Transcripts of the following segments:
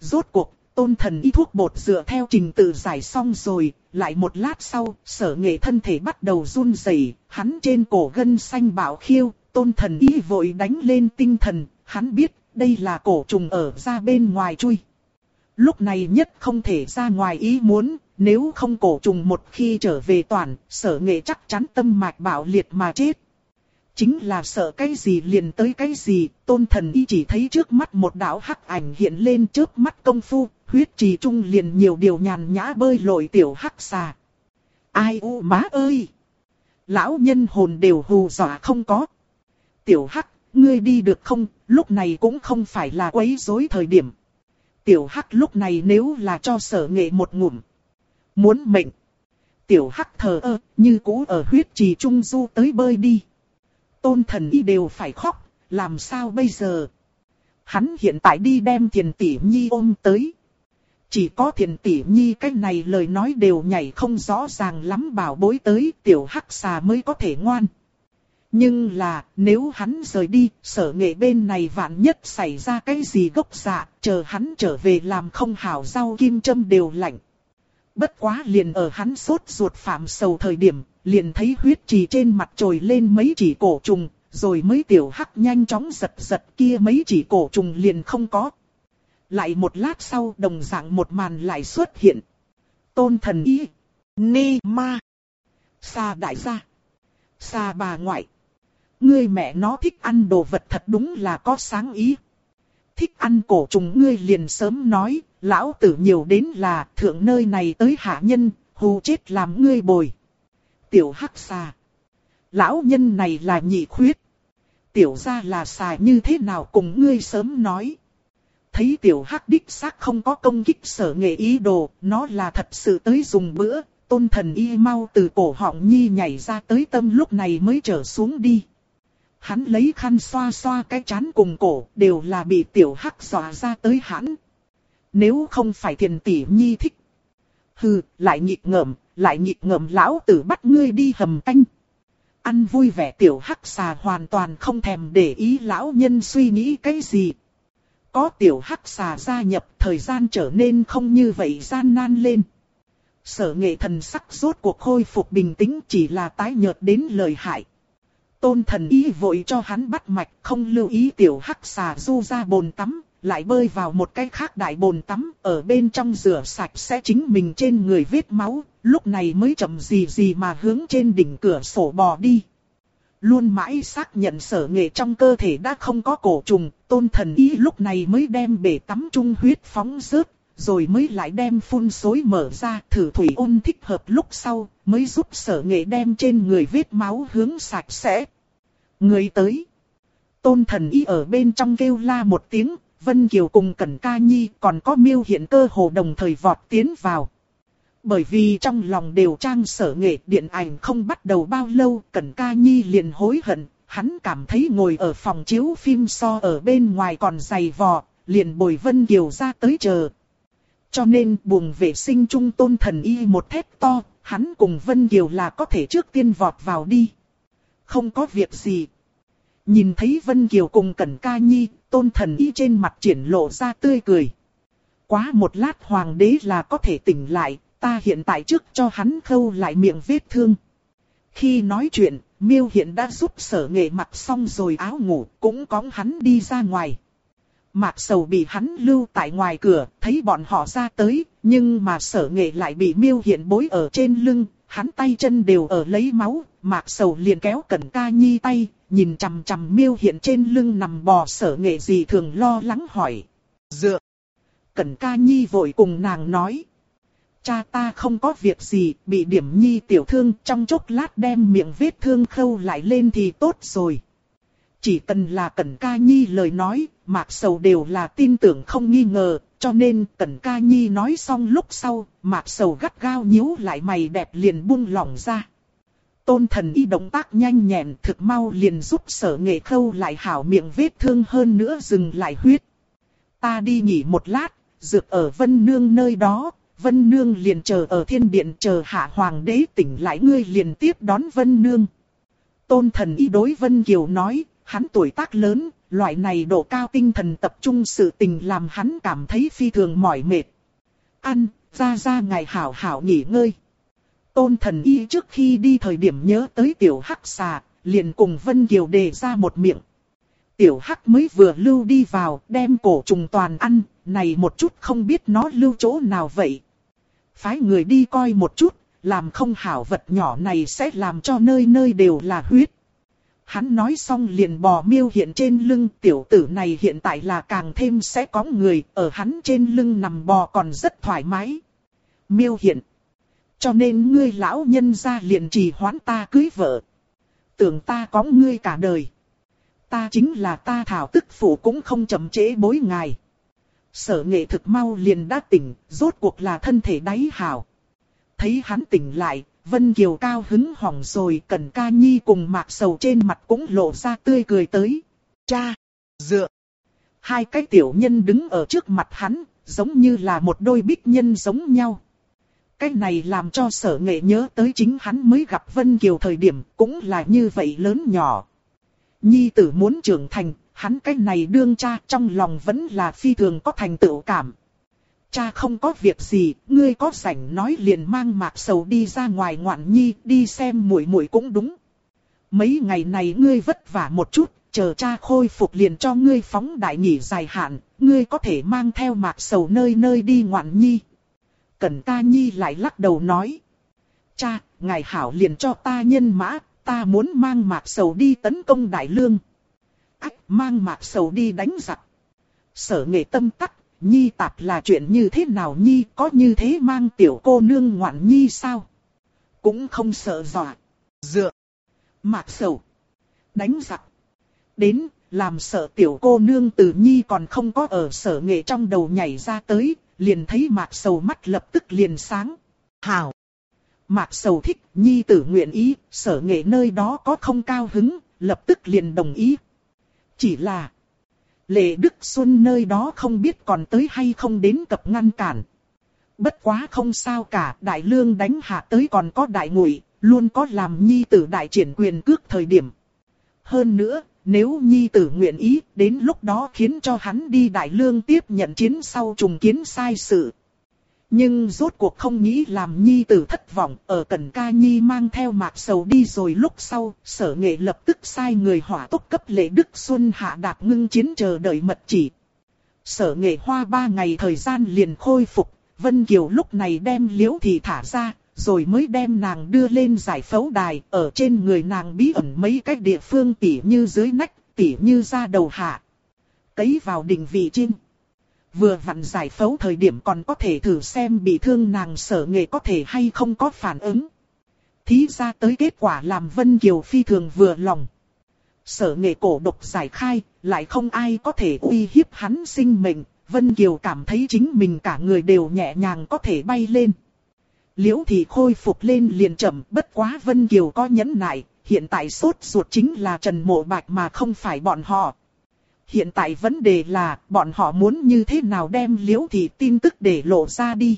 Rốt cuộc, Tôn Thần Y thuốc bột dựa theo trình tự giải xong rồi, lại một lát sau, Sở Nghệ thân thể bắt đầu run rẩy, hắn trên cổ gân xanh bạo khiêu, Tôn Thần Y vội đánh lên tinh thần, hắn biết, đây là cổ trùng ở ra bên ngoài chui. Lúc này nhất không thể ra ngoài ý muốn, nếu không cổ trùng một khi trở về toàn, Sở Nghệ chắc chắn tâm mạch bạo liệt mà chết. Chính là sợ cái gì liền tới cái gì, Tôn Thần Y chỉ thấy trước mắt một đạo hắc ảnh hiện lên trước mắt công phu, huyết trì trung liền nhiều điều nhàn nhã bơi lội tiểu hắc xà. Ai u má ơi! Lão nhân hồn đều hù dọa không có. Tiểu hắc, ngươi đi được không, lúc này cũng không phải là quấy rối thời điểm. Tiểu hắc lúc này nếu là cho Sở Nghệ một ngụm muốn mệnh. Tiểu hắc thờ ơ, như cũ ở huyết trì trung du tới bơi đi. Tôn Thần Y đều phải khóc, làm sao bây giờ? Hắn hiện tại đi đem Thiền Tỷ Nhi ôm tới. Chỉ có Thiền Tỷ Nhi cái này lời nói đều nhảy không rõ ràng lắm bảo bối tới, tiểu hắc xà mới có thể ngoan. Nhưng là, nếu hắn rời đi, Sở Nghệ bên này vạn nhất xảy ra cái gì gốc dạ, chờ hắn trở về làm không hảo rau kim châm đều lạnh. Bất quá liền ở hắn sốt ruột phạm sầu thời điểm, liền thấy huyết trì trên mặt trồi lên mấy chỉ cổ trùng, rồi mới tiểu hắc nhanh chóng giật giật kia mấy chỉ cổ trùng liền không có. Lại một lát sau đồng dạng một màn lại xuất hiện. Tôn Thần Y, Ni Ma, Sa đại gia, Sa bà ngoại. Ngươi mẹ nó thích ăn đồ vật thật đúng là có sáng ý. Thích ăn cổ trùng ngươi liền sớm nói, lão tử nhiều đến là thượng nơi này tới hạ nhân, hù chết làm ngươi bồi. Tiểu hắc xà. Lão nhân này là nhị khuyết. Tiểu gia là xà như thế nào cùng ngươi sớm nói. Thấy tiểu hắc đích xác không có công kích Sở Nghệ ý đồ, nó là thật sự tới dùng bữa, Tôn Thần Y mau từ cổ họng nhi nhảy ra tới tâm lúc này mới trở xuống đi. Hắn lấy khăn xoa xoa cái trán cùng cổ, đều là bị tiểu hắc dọa ra tới hãn. Nếu không phải Thiền Tỷ Nhi thích. Hừ, lại nhịp ngợm lão tử bắt ngươi đi hầm canh. Ăn vui vẻ tiểu hắc xà hoàn toàn không thèm để ý lão nhân suy nghĩ cái gì. Có tiểu hắc xà gia nhập, thời gian trở nên không như vậy gian nan lên. Sở Nghệ thần sắc rốt cuộc khôi phục bình tĩnh, chỉ là tái nhợt đến lời hại. Tôn Thần Y vội cho hắn bắt mạch, không lưu ý tiểu hắc xà du ra bồn tắm, lại bơi vào một cái khác đại bồn tắm, ở bên trong rửa sạch sẽ chính mình trên người vết máu, lúc này mới chậm gì mà hướng trên đỉnh cửa sổ bò đi. Luôn mãi xác nhận Sở Nghệ trong cơ thể đã không có cổ trùng, Tôn Thần Y lúc này mới đem bể tắm trung huyết phóng rớt, rồi mới lại đem phun xối mở ra, thử thủy ôn thích hợp lúc sau, mới giúp Sở Nghệ đem trên người vết máu hướng sạch sẽ. Người tới. Tôn Thần Y ở bên trong kêu la một tiếng, Vân Kiều cùng Cẩn Ca Nhi còn có Miêu Hiện cơ hồ đồng thời vọt tiến vào. Bởi vì trong lòng đều trang Sở Nghệ điện ảnh không bắt đầu bao lâu, Cẩn Ca Nhi liền hối hận, hắn cảm thấy ngồi ở phòng chiếu phim so ở bên ngoài còn dày vò, liền bồi Vân Kiều ra tới chờ. Cho nên buồng vệ sinh trung Tôn Thần Y một thét to, hắn cùng Vân Kiều là có thể trước tiên vọt vào đi. Không có việc gì. Nhìn thấy Vân Kiều cùng Cẩn Ca Nhi, Tôn Thần Y trên mặt triển lộ ra tươi cười. Quá một lát hoàng đế là có thể tỉnh lại, ta hiện tại trước cho hắn khâu lại miệng vết thương. Khi nói chuyện, Miêu Hiện đã giúp Sở Nghệ mặc xong rồi áo ngủ, cũng cõng hắn đi ra ngoài. Mạc Sầu bị hắn lưu tại ngoài cửa, thấy bọn họ ra tới, nhưng mà Sở Nghệ lại bị Miêu Hiện bối ở trên lưng, hắn tay chân đều ở lấy máu, Mạc Sầu liền kéo Cẩn Ca Nhi tay, nhìn chằm chằm Miêu Hiện trên lưng nằm bò Sở Nghệ gì thường lo lắng hỏi. Dựa! Cẩn Ca Nhi vội cùng nàng nói. Cha ta không có việc gì, bị điểm nhi tiểu thương, trong chốc lát đem miệng vết thương khâu lại lên thì tốt rồi. Chỉ cần là Cẩn Ca Nhi lời nói, Mạc Sầu đều là tin tưởng không nghi ngờ, cho nên Cẩn Ca Nhi nói xong lúc sau, Mạc Sầu gắt gao nhíu lại mày đẹp liền buông lỏng ra. Tôn Thần Y động tác nhanh nhẹn thực mau liền giúp Sở Nghệ khâu lại hảo miệng vết thương hơn nữa dừng lại huyết. Ta đi nghỉ một lát, dược ở Vân Nương nơi đó, Vân Nương liền chờ ở thiên điện chờ hạ hoàng đế tỉnh lại ngươi liền tiếp đón Vân Nương. Tôn Thần Y đối Vân Kiều nói, hắn tuổi tác lớn, loại này độ cao tinh thần tập trung sự tình làm hắn cảm thấy phi thường mỏi mệt. Ăn, ra ngài hảo hảo nghỉ ngơi. Tôn Thần Y trước khi đi thời điểm nhớ tới tiểu hắc xà, liền cùng Vân Kiều đề ra một miệng. Tiểu hắc mới vừa lưu đi vào, đem cổ trùng toàn ăn, này một chút không biết nó lưu chỗ nào vậy. Phái người đi coi một chút, làm không hảo vật nhỏ này sẽ làm cho nơi nơi đều là huyết. Hắn nói xong liền bò miêu hiện trên lưng, tiểu tử này hiện tại là càng thêm sẽ có người, ở hắn trên lưng nằm bò còn rất thoải mái. Miêu hiện. Cho nên ngươi lão nhân gia liền trì hoãn ta cưới vợ. Tưởng ta có ngươi cả đời. Ta chính là ta thảo tức phụ cũng không chậm trễ bối ngài. Sở Nghệ thực mau liền đã tỉnh, rốt cuộc là thân thể đáy hảo. Thấy hắn tỉnh lại, Vân Kiều cao hứng hỏng rồi, Cẩn Ca Nhi cùng Mạc Sầu trên mặt cũng lộ ra tươi cười tới. Cha, dựa. Hai cái tiểu nhân đứng ở trước mặt hắn, giống như là một đôi bích nhân giống nhau. Cái này làm cho Sở Nghệ nhớ tới chính hắn mới gặp Vân Kiều thời điểm cũng là như vậy lớn nhỏ. Nhi tử muốn trưởng thành, hắn cái này đương cha trong lòng vẫn là phi thường có thành tựu cảm. Cha không có việc gì, ngươi có rảnh nói liền mang Mạc Sầu đi ra ngoài ngoạn nhi, đi xem muội muội cũng đúng. Mấy ngày này ngươi vất vả một chút, chờ cha khôi phục liền cho ngươi phóng đại nghỉ dài hạn, ngươi có thể mang theo Mạc Sầu nơi nơi đi ngoạn nhi. Cẩn Ca Nhi lại lắc đầu nói. Cha, ngài hảo liền cho ta nhân mã, ta muốn mang Mạc Sầu đi tấn công Đại Lương. Ách, mang Mạc Sầu đi đánh giặc. Sở Nghệ tâm tắc, Nhi tạp là chuyện như thế nào Nhi, có như thế mang tiểu cô nương ngoạn Nhi sao? Cũng không sợ dọa. Dựa. Mạc Sầu. Đánh giặc. Đến, làm sợ tiểu cô nương từ Nhi còn không có ở Sở Nghệ trong đầu nhảy ra tới, liền thấy Mạc Sầu mắt lập tức liền sáng. Hảo. Mạc Sầu thích, Nhi tử nguyện ý, Sở Nghệ nơi đó có không cao hứng, lập tức liền đồng ý. Chỉ là Lệ Đức Xuân nơi đó không biết còn tới hay không đến cập ngăn cản. Bất quá không sao cả, Đại Lương đánh hạ tới còn có Đại Ngụy, luôn có làm Nhi tử đại triển quyền cước thời điểm. Hơn nữa, nếu Nhi tử nguyện ý, đến lúc đó khiến cho hắn đi Đại Lương tiếp nhận chiến sau trùng kiến sai sự. Nhưng rốt cuộc không nghĩ làm Nhi tử thất vọng, ở Cẩn Ca Nhi mang theo Mạc Sầu đi rồi lúc sau, Sở Nghệ lập tức sai người hỏa tốc cấp Lệ Đức Xuân hạ đạt ngưng chiến chờ đợi mật chỉ. Sở Nghệ hoa 3 ngày thời gian liền khôi phục, Vân Kiều lúc này đem Liễu Thị thả ra, rồi mới đem nàng đưa lên giải phẫu đài, ở trên người nàng bí ẩn mấy cái địa phương tỉ như dưới nách, tỉ như da đầu hạ. Cấy vào định vị chinh. Vừa vặn giải phẫu thời điểm còn có thể thử xem bị thương nàng Sở Nghệ có thể hay không có phản ứng. Thí ra tới kết quả làm Vân Kiều phi thường vừa lòng. Sở Nghệ cổ độc giải khai, lại không ai có thể uy hiếp hắn sinh mệnh, Vân Kiều cảm thấy chính mình cả người đều nhẹ nhàng có thể bay lên. Liễu Thị khôi phục lên liền chậm, bất quá Vân Kiều có nhẫn nại, hiện tại sốt ruột chính là Trần Mộ Bạch mà không phải bọn họ. Hiện tại vấn đề là bọn họ muốn như thế nào đem Liễu Thị tin tức để lộ ra đi.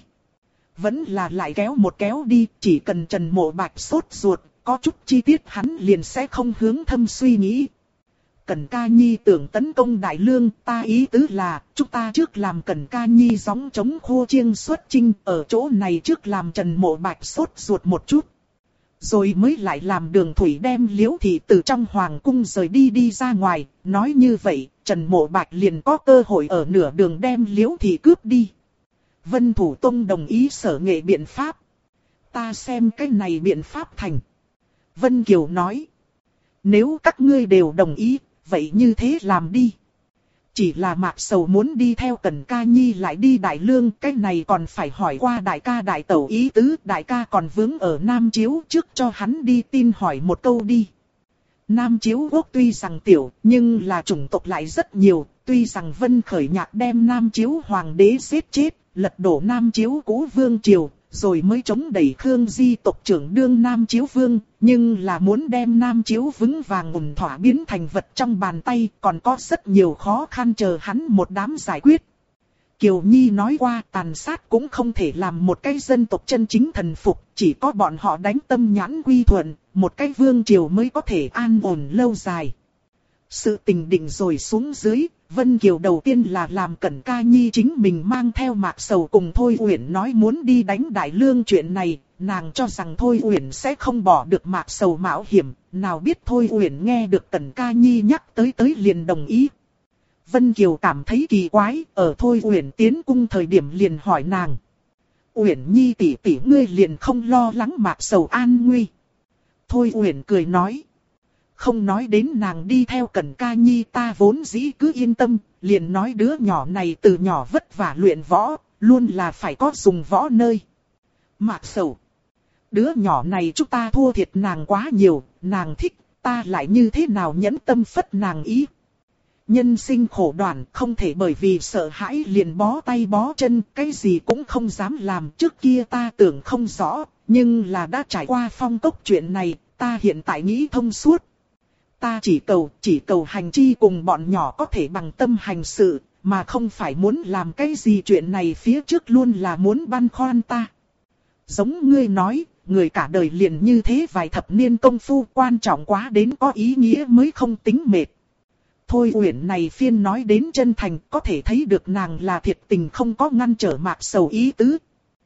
Vẫn là lại kéo một kéo đi, chỉ cần Trần Mộ Bạch sốt ruột, có chút chi tiết hắn liền sẽ không hướng thâm suy nghĩ. Cẩn Ca Nhi tưởng tấn công Đại Lương, ta ý tứ là, chúng ta trước làm Cẩn Ca Nhi gióng chống khô chiêng xuất chinh, ở chỗ này trước làm Trần Mộ Bạch sốt ruột một chút. Rồi mới lại làm Đường Thủy đem Liễu Thị từ trong hoàng cung rời đi ra ngoài, nói như vậy, Trần Mộ Bạch liền có cơ hội ở nửa đường đem Liễu Thị cướp đi. Vân Thủ Tông đồng ý Sở Nghệ biện pháp. Ta xem cái này biện pháp thành. Vân Kiều nói. Nếu các ngươi đều đồng ý, vậy như thế làm đi. Chỉ là Mạc Sầu muốn đi theo Cẩn Ca Nhi lại đi Đại Lương, cái này còn phải hỏi qua đại ca đại tẩu ý tứ, đại ca còn vướng ở Nam Chiếu trước cho hắn đi tin hỏi một câu đi. Nam Chiếu quốc tuy rằng tiểu, nhưng là chủng tộc lại rất nhiều, tuy rằng Vân Khởi Nhạc đem Nam Chiếu hoàng đế giết chết, lật đổ Nam Chiếu cũ vương triều, rồi mới chống đẩy Khương Di tộc trưởng đương Nam Chiếu vương, nhưng là muốn đem Nam Chiếu vững vàng ổn thỏa biến thành vật trong bàn tay, còn có rất nhiều khó khăn chờ hắn một đám giải quyết. Kiều Nhi nói qua tàn sát cũng không thể làm một cái dân tộc chân chính thần phục, chỉ có bọn họ đánh tâm nhãn quy thuận, một cái vương triều mới có thể an ổn lâu dài. Sự tình định rồi xuống dưới, Vân Kiều đầu tiên là làm Cẩn Ca Nhi chính mình mang theo Mạc Sầu cùng Thôi Uyển nói muốn đi đánh Đại Lương chuyện này, nàng cho rằng Thôi Uyển sẽ không bỏ được Mạc Sầu mạo hiểm, nào biết Thôi Uyển nghe được Cẩn Ca Nhi nhắc tới liền đồng ý. Vân Kiều cảm thấy kỳ quái, ở Thôi Uyển tiến cung thời điểm liền hỏi nàng. Uyển Nhi tỷ tỷ ngươi liền không lo lắng Mạc Sầu an nguy. Thôi Uyển cười nói. Không nói đến nàng đi theo Cẩn Ca Nhi ta vốn dĩ cứ yên tâm, liền nói đứa nhỏ này từ nhỏ vất vả luyện võ, luôn là phải có dùng võ nơi. Mạc Sầu. Đứa nhỏ này chúng ta thua thiệt nàng quá nhiều, nàng thích, ta lại như thế nào nhẫn tâm phất nàng ý. Nhân sinh khổ đoạn không thể bởi vì sợ hãi liền bó tay bó chân, cái gì cũng không dám làm. Trước kia ta tưởng không rõ, nhưng là đã trải qua phong cốc chuyện này, ta hiện tại nghĩ thông suốt. Ta chỉ cầu hành chi cùng bọn nhỏ có thể bằng tâm hành sự, mà không phải muốn làm cái gì chuyện này phía trước luôn là muốn băn khoăn ta. Giống ngươi nói, người cả đời liền như thế vài thập niên công phu quan trọng quá đến có ý nghĩa mới không tính mệt. Thôi Uyển này phiên nói đến chân thành, có thể thấy được nàng là thiệt tình không có ngăn trở Mạc Sầu ý tứ.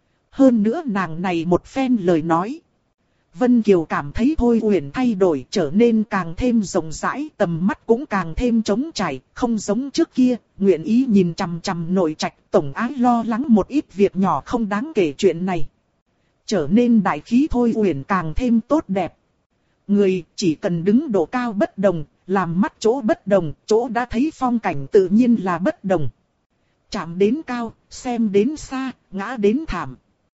Hơn nữa nàng này một phen lời nói. Vân Kiều cảm thấy Thôi Uyển thay đổi trở nên càng thêm rộng rãi, tầm mắt cũng càng thêm trống trải, không giống trước kia, nguyện ý nhìn chằm chằm nội trạch, tổng ái lo lắng một ít việc nhỏ không đáng kể chuyện này. Trở nên đại khí Thôi Uyển càng thêm tốt đẹp. Người chỉ cần đứng độ cao bất đồng, làm mắt chỗ bất đồng, chỗ đã thấy phong cảnh tự nhiên là bất đồng. Chạm đến cao, xem đến xa, ngã đến thảm.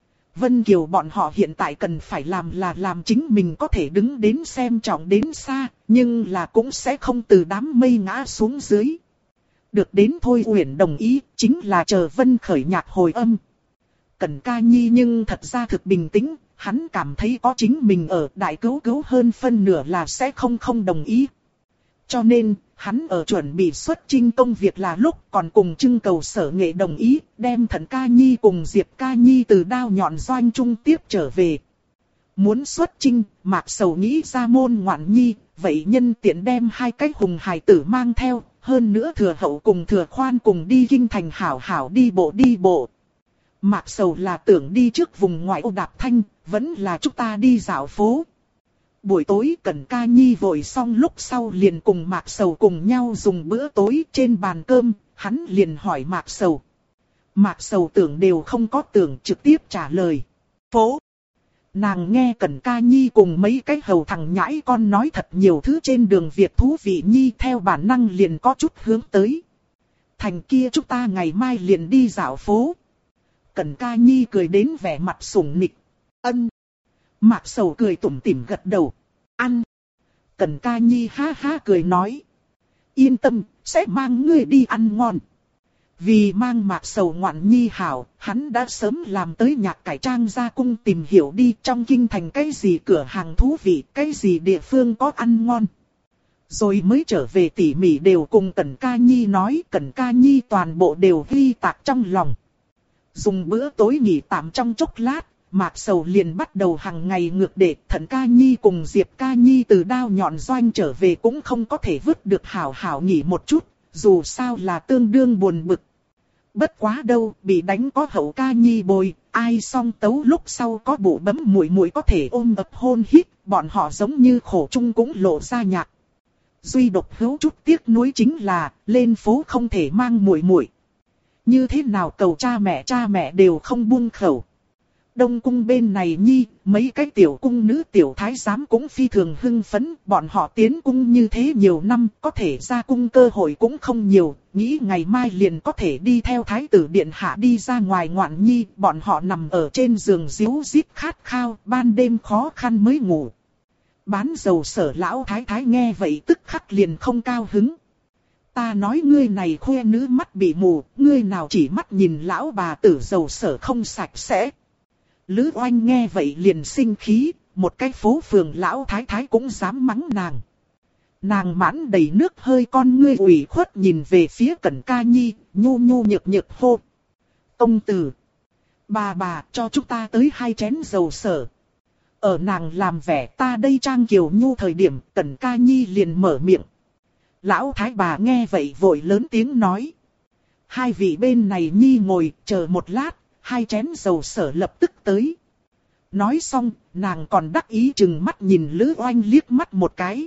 Vân Kiều bọn họ hiện tại cần phải làm là làm chính mình có thể đứng đến xem trọng đến xa, nhưng là cũng sẽ không từ đám mây ngã xuống dưới. Được đến Thôi Uyển đồng ý, chính là chờ Vân khởi nhạc hồi âm. Cẩn Ca Nhi nhưng thật ra thực bình tĩnh, hắn cảm thấy có chính mình ở đại cứu hơn phân nửa là sẽ không đồng ý. Cho nên, hắn ở chuẩn bị xuất chinh công việc là lúc còn cùng trưng cầu Sở Nghệ đồng ý, đem Thận Ca Nhi cùng Diệp Ca Nhi từ đao nhọn doanh trung tiếp trở về. Muốn xuất chinh, Mạc Sầu nghĩ ra môn ngoạn nhi, vậy nhân tiện đem hai cái hùng hài tử mang theo, hơn nữa Thừa Hậu cùng Thừa Khoan cùng đi kinh thành hảo hảo đi bộ. Mạc Sầu là tưởng đi trước vùng ngoại ô Đạp Thanh, vẫn là chúng ta đi dạo phố. Buổi tối Cẩn Ca Nhi vội xong lúc sau liền cùng Mạc Sầu cùng nhau dùng bữa tối trên bàn cơm, hắn liền hỏi Mạc Sầu. Mạc Sầu tưởng đều không có tưởng trực tiếp trả lời. Phố. Nàng nghe Cẩn Ca Nhi cùng mấy cái hầu thằng nhãi con nói thật nhiều thứ trên đường việc thú vị nhi theo bản năng liền có chút hướng tới. Thành kia chúng ta ngày mai liền đi dạo phố. Cẩn Ca Nhi cười đến vẻ mặt sủng nịch. Ân. Mạc Sầu cười tủm tỉm gật đầu. Ăn. Cẩn Ca Nhi ha ha cười nói. Yên tâm, sẽ mang ngươi đi ăn ngon. Vì mang Mạc Sầu ngoạn nhi hảo, hắn đã sớm làm tới nhạc cải trang ra cung tìm hiểu đi trong kinh thành cái gì cửa hàng thú vị, cái gì địa phương có ăn ngon. Rồi mới trở về tỉ mỉ đều cùng Cẩn Ca Nhi nói, Cẩn Ca Nhi toàn bộ đều ghi tạc trong lòng. Dùng bữa tối nghỉ tạm trong chốc lát, Mạc Sầu liền bắt đầu hàng ngày ngược để Thận Ca Nhi cùng Diệp Ca Nhi từ đao nhọn doanh trở về cũng không có thể vứt được hảo hảo nghỉ một chút, dù sao là tương đương buồn bực. Bất quá đâu, bị đánh có Hậu Ca Nhi bồi, ai song tấu lúc sau có bụ bấm muội muội có thể ôm ấp hôn hít, bọn họ giống như khổ chung cũng lộ ra nhạc. Duy độc hữu chút tiếc nuối chính là, lên phố không thể mang muội muội. Như thế nào cầu cha mẹ đều không buông khẩu. Đông cung bên này nhi, mấy cái tiểu cung nữ tiểu thái giám cũng phi thường hưng phấn, bọn họ tiến cung như thế nhiều năm, có thể ra cung cơ hội cũng không nhiều, nghĩ ngày mai liền có thể đi theo thái tử điện hạ đi ra ngoài ngoạn nhi, bọn họ nằm ở trên giường ríu rít khát khao, ban đêm khó khăn mới ngủ. Bán dầu Sở lão thái thái nghe vậy tức khắc liền không cao hứng. Ta nói ngươi này khoe nữ mắt bị mù, ngươi nào chỉ mắt nhìn lão bà tử dầu Sở không sạch sẽ. Lữ Oanh nghe vậy liền sinh khí, một cái phố phường lão thái thái cũng dám mắng nàng. Nàng mãn đầy nước hơi con ngươi ủy khuất nhìn về phía Cẩn Ca Nhi, nhu nhu nhược nhược hô. Công tử! Bà cho chúng ta tới 2 chén dầu Sở. Ở nàng làm vẻ ta đây trang kiều nhu thời điểm Cẩn Ca Nhi liền mở miệng. Lão thái bà nghe vậy vội lớn tiếng nói. Hai vị bên này nhi ngồi, chờ một lát, hai chén dầu sở lập tức tới. Nói xong, nàng còn đắc ý chừng mắt nhìn Lữ Oanh liếc mắt một cái.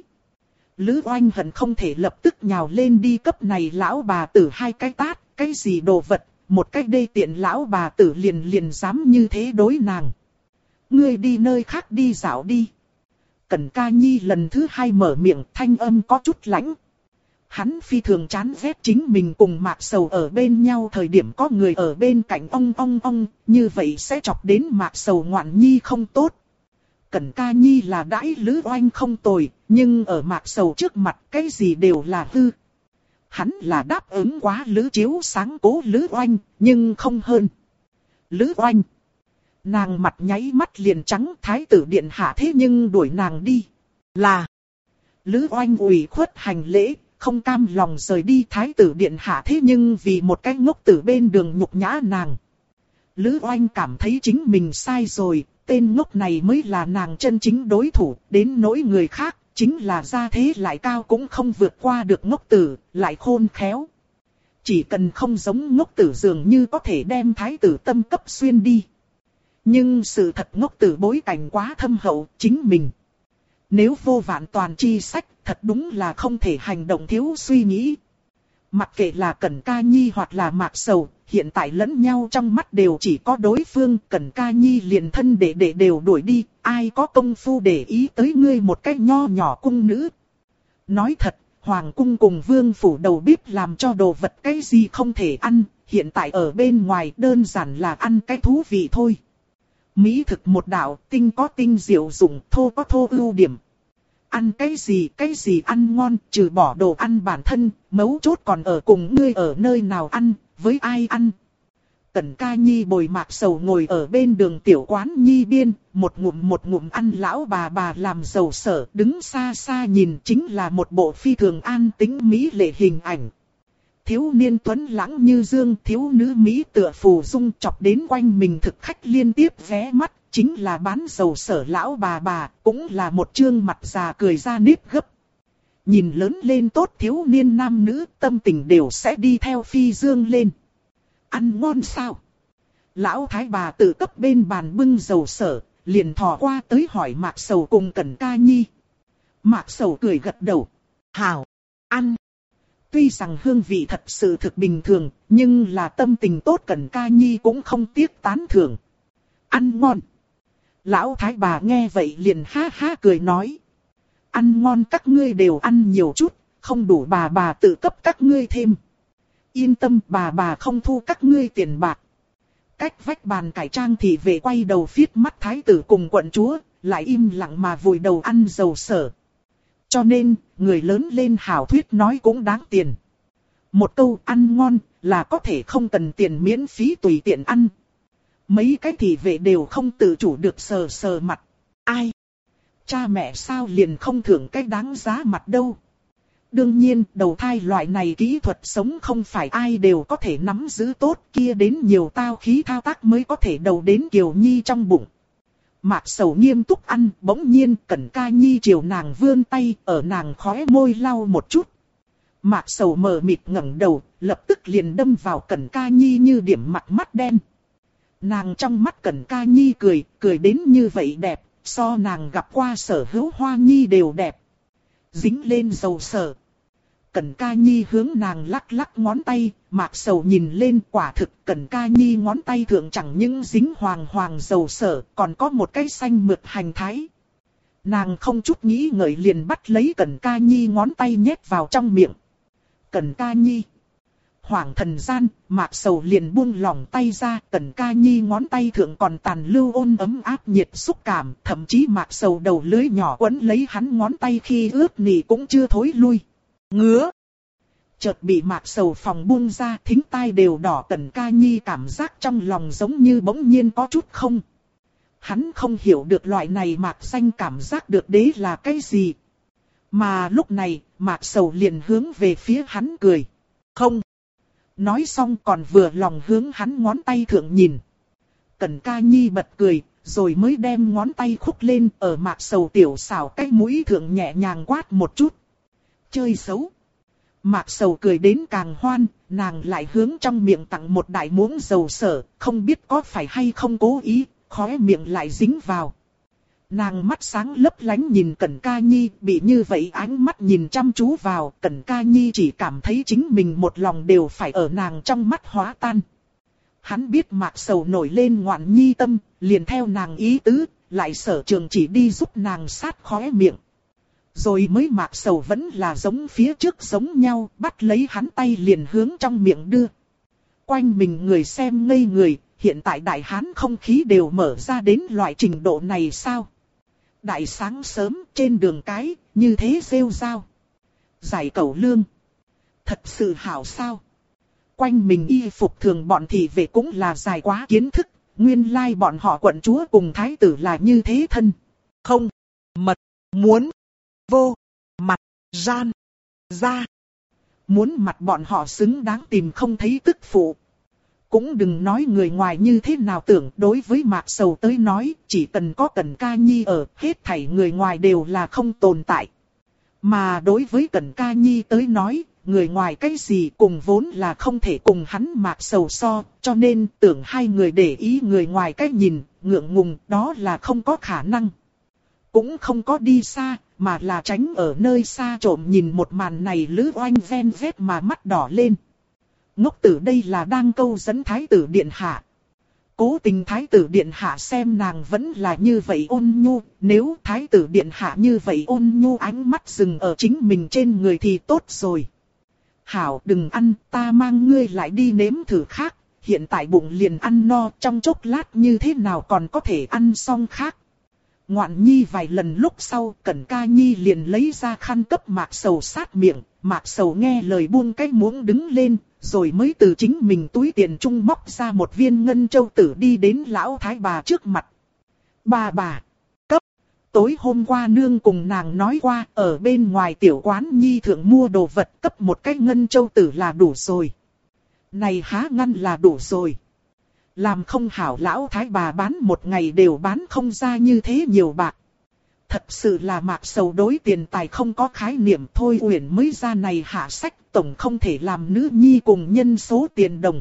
Lữ Oanh hận không thể lập tức nhào lên đi cấp này lão bà tử hai cái tát, cái gì đồ vật, một cái đê tiện lão bà tử liền dám như thế đối nàng. Ngươi đi nơi khác đi dạo đi. Cẩn Ca Nhi lần thứ hai mở miệng, thanh âm có chút lãnh. Hắn phi thường chán ghét chính mình cùng Mạc Sầu ở bên nhau thời điểm có người ở bên cạnh ong, như vậy sẽ chọc đến Mạc Sầu ngoạn nhi không tốt. Cẩn Ca Nhi là đãi Lữ Oanh không tồi, nhưng ở Mạc Sầu trước mặt cái gì đều là hư. Hắn là đáp ứng quá Lữ Chiếu sáng cố Lữ Oanh, nhưng không hơn. Lữ Oanh. Nàng mặt nháy mắt liền trắng, thái tử điện hạ thế nhưng đuổi nàng đi. Là. Lữ Oanh ủy khuất hành lễ, không cam lòng rời đi, thái tử điện hạ thế nhưng vì một cái ngốc tử bên đường nhục nhã nàng. Lữ Oanh cảm thấy chính mình sai rồi, tên ngốc này mới là nàng chân chính đối thủ, đến nỗi người khác, chính là gia thế lại cao cũng không vượt qua được ngốc tử, lại khôn khéo. Chỉ cần không giống ngốc tử dường như có thể đem thái tử tâm cấp xuyên đi. Nhưng sự thật ngốc tử bối cảnh quá thâm hậu, chính mình. Nếu vô vạn toàn chi sách, thật đúng là không thể hành động thiếu suy nghĩ. Mặc kệ là Cẩn Ca Nhi hoặc là Mạc Sầu, hiện tại lẫn nhau trong mắt đều chỉ có đối phương. Cẩn Ca Nhi liền thân để đều đuổi đi, ai có công phu để ý tới ngươi một cái nho nhỏ cung nữ. Nói thật, Hoàng cung cùng Vương phủ đầu bếp làm cho đồ vật cái gì không thể ăn, hiện tại ở bên ngoài đơn giản là ăn cái thú vị thôi. Mỹ thực một đạo, tinh có tinh diệu dụng, thô có thô ưu điểm. Ăn cái gì ăn ngon, trừ bỏ đồ ăn bản thân, mấu chốt còn ở cùng ngươi ở nơi nào ăn, với ai ăn. Cẩn Ca Nhi bồi Mạc Sầu ngồi ở bên đường tiểu quán nhi biên, một ngụm ăn lão bà làm dầu sở, đứng xa xa nhìn chính là một bộ phi thường an tĩnh mỹ lệ hình ảnh. Thiếu niên tuấn lãng như dương, thiếu nữ Mỹ tựa phù dung, chọc đến quanh mình thực khách liên tiếp ghé mắt, chính là bán dầu sở lão bà, cũng là một trương mặt già cười ra nếp gấp. Nhìn lớn lên tốt thiếu niên nam nữ, tâm tình đều sẽ đi theo phi dương lên. Ăn ngon sao? Lão thái bà tự cấp bên bàn bưng dầu sở, liền thò qua tới hỏi Mạc Sầu cùng Cẩn Ca Nhi. Mạc Sầu cười gật đầu. Hảo, ăn. Tuy rằng hương vị thật sự thực bình thường, nhưng là tâm tình tốt Cẩn Ca Nhi cũng không tiếc tán thưởng. Ăn ngon. Lão thái bà nghe vậy liền ha ha cười nói. Ăn ngon các ngươi đều ăn nhiều chút, không đủ bà tự cấp các ngươi thêm. Yên tâm bà không thu các ngươi tiền bạc. Cách vách bàn cải trang thì về quay đầu phiết mắt thái tử cùng quận chúa, lại im lặng mà vùi đầu ăn dầu sở. Cho nên, người lớn lên hảo thuyết nói cũng đáng tiền. Một câu ăn ngon là có thể không cần tiền miễn phí tùy tiện ăn. Mấy cái thị vệ đều không tự chủ được sờ mặt. Ai? Cha mẹ sao liền không thưởng cái đáng giá mặt đâu. Đương nhiên, đầu thai loại này kỹ thuật sống không phải ai đều có thể nắm giữ tốt, kia đến nhiều tao khí thao tác mới có thể đầu đến Kiều Nhi trong bụng. Mạc Sầu nghiêm túc ăn, bỗng nhiên Cẩn Ca Nhi chiều nàng vươn tay, ở nàng khóe môi lau một chút. Mạc Sầu mờ mịt ngẩng đầu, lập tức liền đâm vào Cẩn Ca Nhi như điểm mặt mắt đen. Nàng trong mắt Cẩn Ca Nhi cười đến như vậy đẹp, so nàng gặp qua Sở Hữu Hoa Nhi đều đẹp. Dính lên dầu sở. Cẩn Ca Nhi hướng nàng lắc ngón tay, Mạc Sầu nhìn lên, quả thực Cẩn Ca Nhi ngón tay thượng chẳng những dính hoàng dầu sở, còn có một cái xanh mượt hành thái. Nàng không chút nghĩ ngợi liền bắt lấy Cẩn Ca Nhi ngón tay nhét vào trong miệng. Cẩn Ca Nhi. Hoảng thần gian, Mạc Sầu liền buông lỏng tay ra, Cẩn Ca Nhi ngón tay thượng còn tàn lưu ôn ấm áp nhiệt xúc cảm, thậm chí Mạc Sầu đầu lưỡi nhỏ quấn lấy hắn ngón tay khi ướt nỉ cũng chưa thối lui. Ngứa. Chợt bị Mạc Sầu phòng buông ra, thính tai đều đỏ, Cẩn Ca Nhi cảm giác trong lòng giống như bỗng nhiên có chút không. Hắn không hiểu được loại này Mạc Danh cảm giác được đế là cái gì. Mà lúc này, Mạc Sầu liền hướng về phía hắn cười. Không. Nói xong còn vừa lòng hướng hắn ngón tay thượng nhìn. Cẩn Ca Nhi bật cười, rồi mới đem ngón tay khúc lên, ở Mạc Sầu tiểu xảo cái mũi thượng nhẹ nhàng quát một chút. Chơi xấu. Mạc Sầu cười đến càng hoan, nàng lại hướng trong miệng tặng một đại muỗng dầu sở, không biết có phải hay không cố ý, khóe miệng lại dính vào. Nàng mắt sáng lấp lánh nhìn Cẩn Ca Nhi, bị như vậy ánh mắt nhìn chăm chú vào, Cẩn Ca Nhi chỉ cảm thấy chính mình một lòng đều phải ở nàng trong mắt hóa tan. Hắn biết Mạc Sầu nổi lên ngoạn nhi tâm, liền theo nàng ý tứ, lại sở trường chỉ đi giúp nàng sát khóe miệng. Rồi mới Mạc Sầu vẫn là giống phía trước giống nhau, bắt lấy hắn tay liền hướng trong miệng đưa. Quanh mình người xem ngây người, hiện tại đại hán không khí đều mở ra đến loại trình độ này sao? Đại sáng sớm trên đường cái, như thế rêu rao. Giải cẩu lương. Thật sự hảo sao? Quanh mình y phục thường bọn thị vệ cũng là dài quá kiến thức, nguyên lai bọn họ quận chúa cùng thái tử là như thế thân. Không, mật, muốn, vô, mặt, gian, ra. Muốn mặt bọn họ xứng đáng tìm không thấy tức phụ. Cũng đừng nói người ngoài như thế nào tưởng, đối với Mạc Sầu tới nói, chỉ cần có Cẩn Ca Nhi ở, hết thảy người ngoài đều là không tồn tại. Mà đối với Cẩn Ca Nhi tới nói, người ngoài cái gì cùng vốn là không thể cùng hắn Mạc Sầu so, cho nên tưởng hai người để ý người ngoài cách nhìn, ngượng ngùng, đó là không có khả năng. Cũng không có đi xa, mà là tránh ở nơi xa trộm nhìn một màn này Lữ Oanh ven vét mà mắt đỏ lên. Ngốc tử đây là đang câu dẫn thái tử điện hạ. Cố tình thái tử điện hạ xem nàng vẫn là như vậy ôn nhu, nếu thái tử điện hạ như vậy ôn nhu ánh mắt dừng ở chính mình trên người thì tốt rồi. Hảo đừng ăn, ta mang ngươi lại đi nếm thử khác, hiện tại bụng liền ăn no, trong chốc lát như thế nào còn có thể ăn xong khác. Ngoạn nhi vài lần lúc sau, Cẩn Ca Nhi liền lấy ra khăn cấp Mạc Sầu sát miệng, Mạc Sầu nghe lời buông cái muỗng đứng lên, rồi mới từ chính mình túi tiền trung móc ra một viên ngân châu tử đi đến lão thái bà trước mặt. Bà, cấp, tối hôm qua nương cùng nàng nói qua, ở bên ngoài tiểu quán nhi thượng mua đồ vật cấp một cái ngân châu tử là đủ rồi. Này há ngăn là đủ rồi. Làm không hảo lão thái bà bán một ngày đều bán không ra như thế nhiều bạc. Thật sự là Mạc Sầu đối tiền tài không có khái niệm thôi, Uyển mới ra này hạ sách tổng không thể làm nữ nhi cùng nhân số tiền đồng.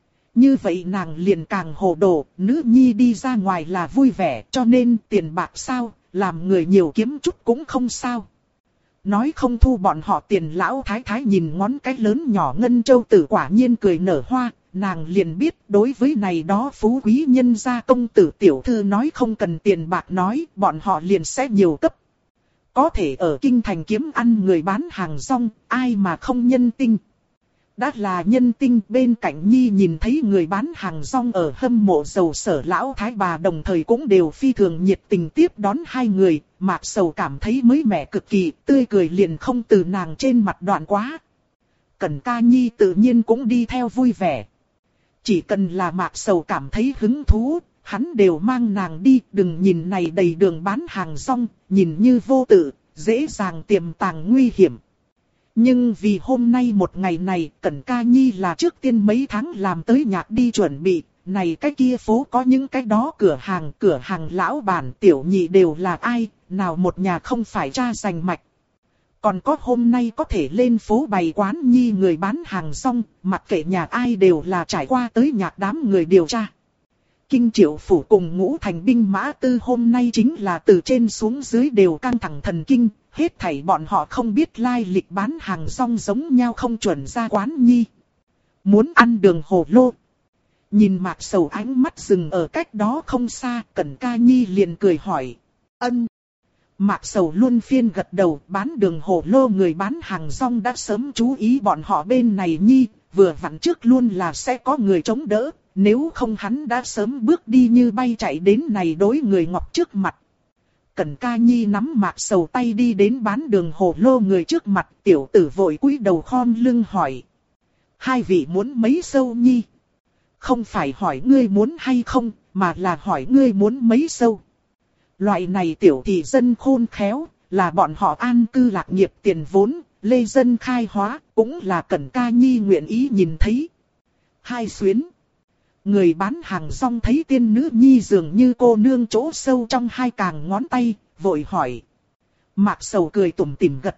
Như vậy nàng liền càng hồ đồ, nữ nhi đi ra ngoài là vui vẻ, cho nên tiền bạc sao, làm người nhiều kiếm chút cũng không sao. Nói không thu bọn họ tiền, lão thái thái nhìn ngón cái lớn nhỏ ngân châu tử quả nhiên cười nở hoa, nàng liền biết đối với này đó phú quý nhân gia công tử tiểu thư nói không cần tiền bạc nói, bọn họ liền sẽ nhiều cấp. Có thể ở kinh thành kiếm ăn người bán hàng rong, ai mà không nhân tinh. Đã là nhân tinh, bên cạnh nhi nhìn thấy người bán hàng rong ở hâm mộ Sầu Sở lão thái bà đồng thời cũng đều phi thường nhiệt tình tiếp đón hai người, Mạc Sầu cảm thấy mới mẻ cực kỳ, tươi cười liền không từ nàng trên mặt đoạn quá. Cẩn Ca Nhi tự nhiên cũng đi theo vui vẻ. Chỉ cần là Mạc Sầu cảm thấy hứng thú, hắn đều mang nàng đi, đừng nhìn này đầy đường bán hàng rong, nhìn như vô tự, dễ dàng tiềm tàng nguy hiểm. Nhưng vì hôm nay một ngày này, Cẩn Ca Nhi là trước tiên mấy tháng làm tới nhạc đi chuẩn bị, này cái kia phố có những cái đó cửa hàng lão bản tiểu nhị đều là ai, nào một nhà không phải tra giành mạch. Còn có hôm nay có thể lên phố bày quán nhi người bán hàng rong, mặc kệ nhà ai đều là trải qua tới nhạc đám người điều tra. Kinh Triệu Phủ cùng Ngũ Thành binh mã tư hôm nay chính là từ trên xuống dưới đều căng thẳng thần kinh, hết thảy bọn họ không biết lai lịch bán hàng rong giống nhau không chuẩn ra quán nhi. Muốn ăn đường hồ lô. Nhìn Mạc Sầu ánh mắt dừng ở cách đó không xa, Cẩn Ca Nhi liền cười hỏi. Ân. Mạc Sầu luôn phiên gật đầu, bán đường hồ lô người bán hàng rong đã sớm chú ý bọn họ bên này nhi, vừa vặn trước luôn là sẽ có người chống đỡ, nếu không hắn đã sớm bước đi như bay chạy đến này đối người ngọc trước mặt. Cẩn Ca Nhi nắm Mạc Sầu tay đi đến bán đường hồ lô người trước mặt, tiểu tử vội cúi đầu khom lưng hỏi. Hai vị muốn mấy sâu nhi? Không phải hỏi ngươi muốn hay không, mà là hỏi ngươi muốn mấy sâu. Loại này tiểu thị dân khôn khéo, là bọn họ an cư lạc nghiệp tiền vốn, lê dân khai hóa, cũng là Cẩn Ca Nhi nguyện ý nhìn thấy. Hai xuyến. Người bán hàng rong thấy tiên nữ nhi dường như cô nương chỗ sâu trong hai càng ngón tay, vội hỏi. Mạc Sầu cười tủm tỉm gật đầu,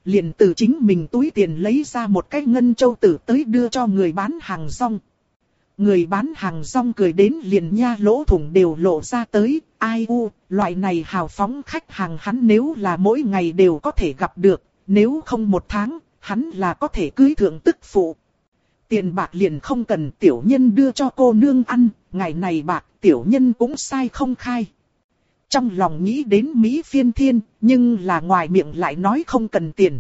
liền từ chính mình túi tiền lấy ra một cái ngân châu tử tới đưa cho người bán hàng rong. Người bán hàng rong cười đến liền nha lỗ thủng đều lộ ra tới, ai u, loại này hào phóng khách hàng hắn nếu là mỗi ngày đều có thể gặp được, nếu không một tháng, hắn là có thể cưới thượng tức phụ. Tiền bạc liền không cần, tiểu nhân đưa cho cô nương ăn, ngày này bạc tiểu nhân cũng sai không khai. Trong lòng nghĩ đến Mỹ Phiên Thiên, nhưng là ngoài miệng lại nói không cần tiền.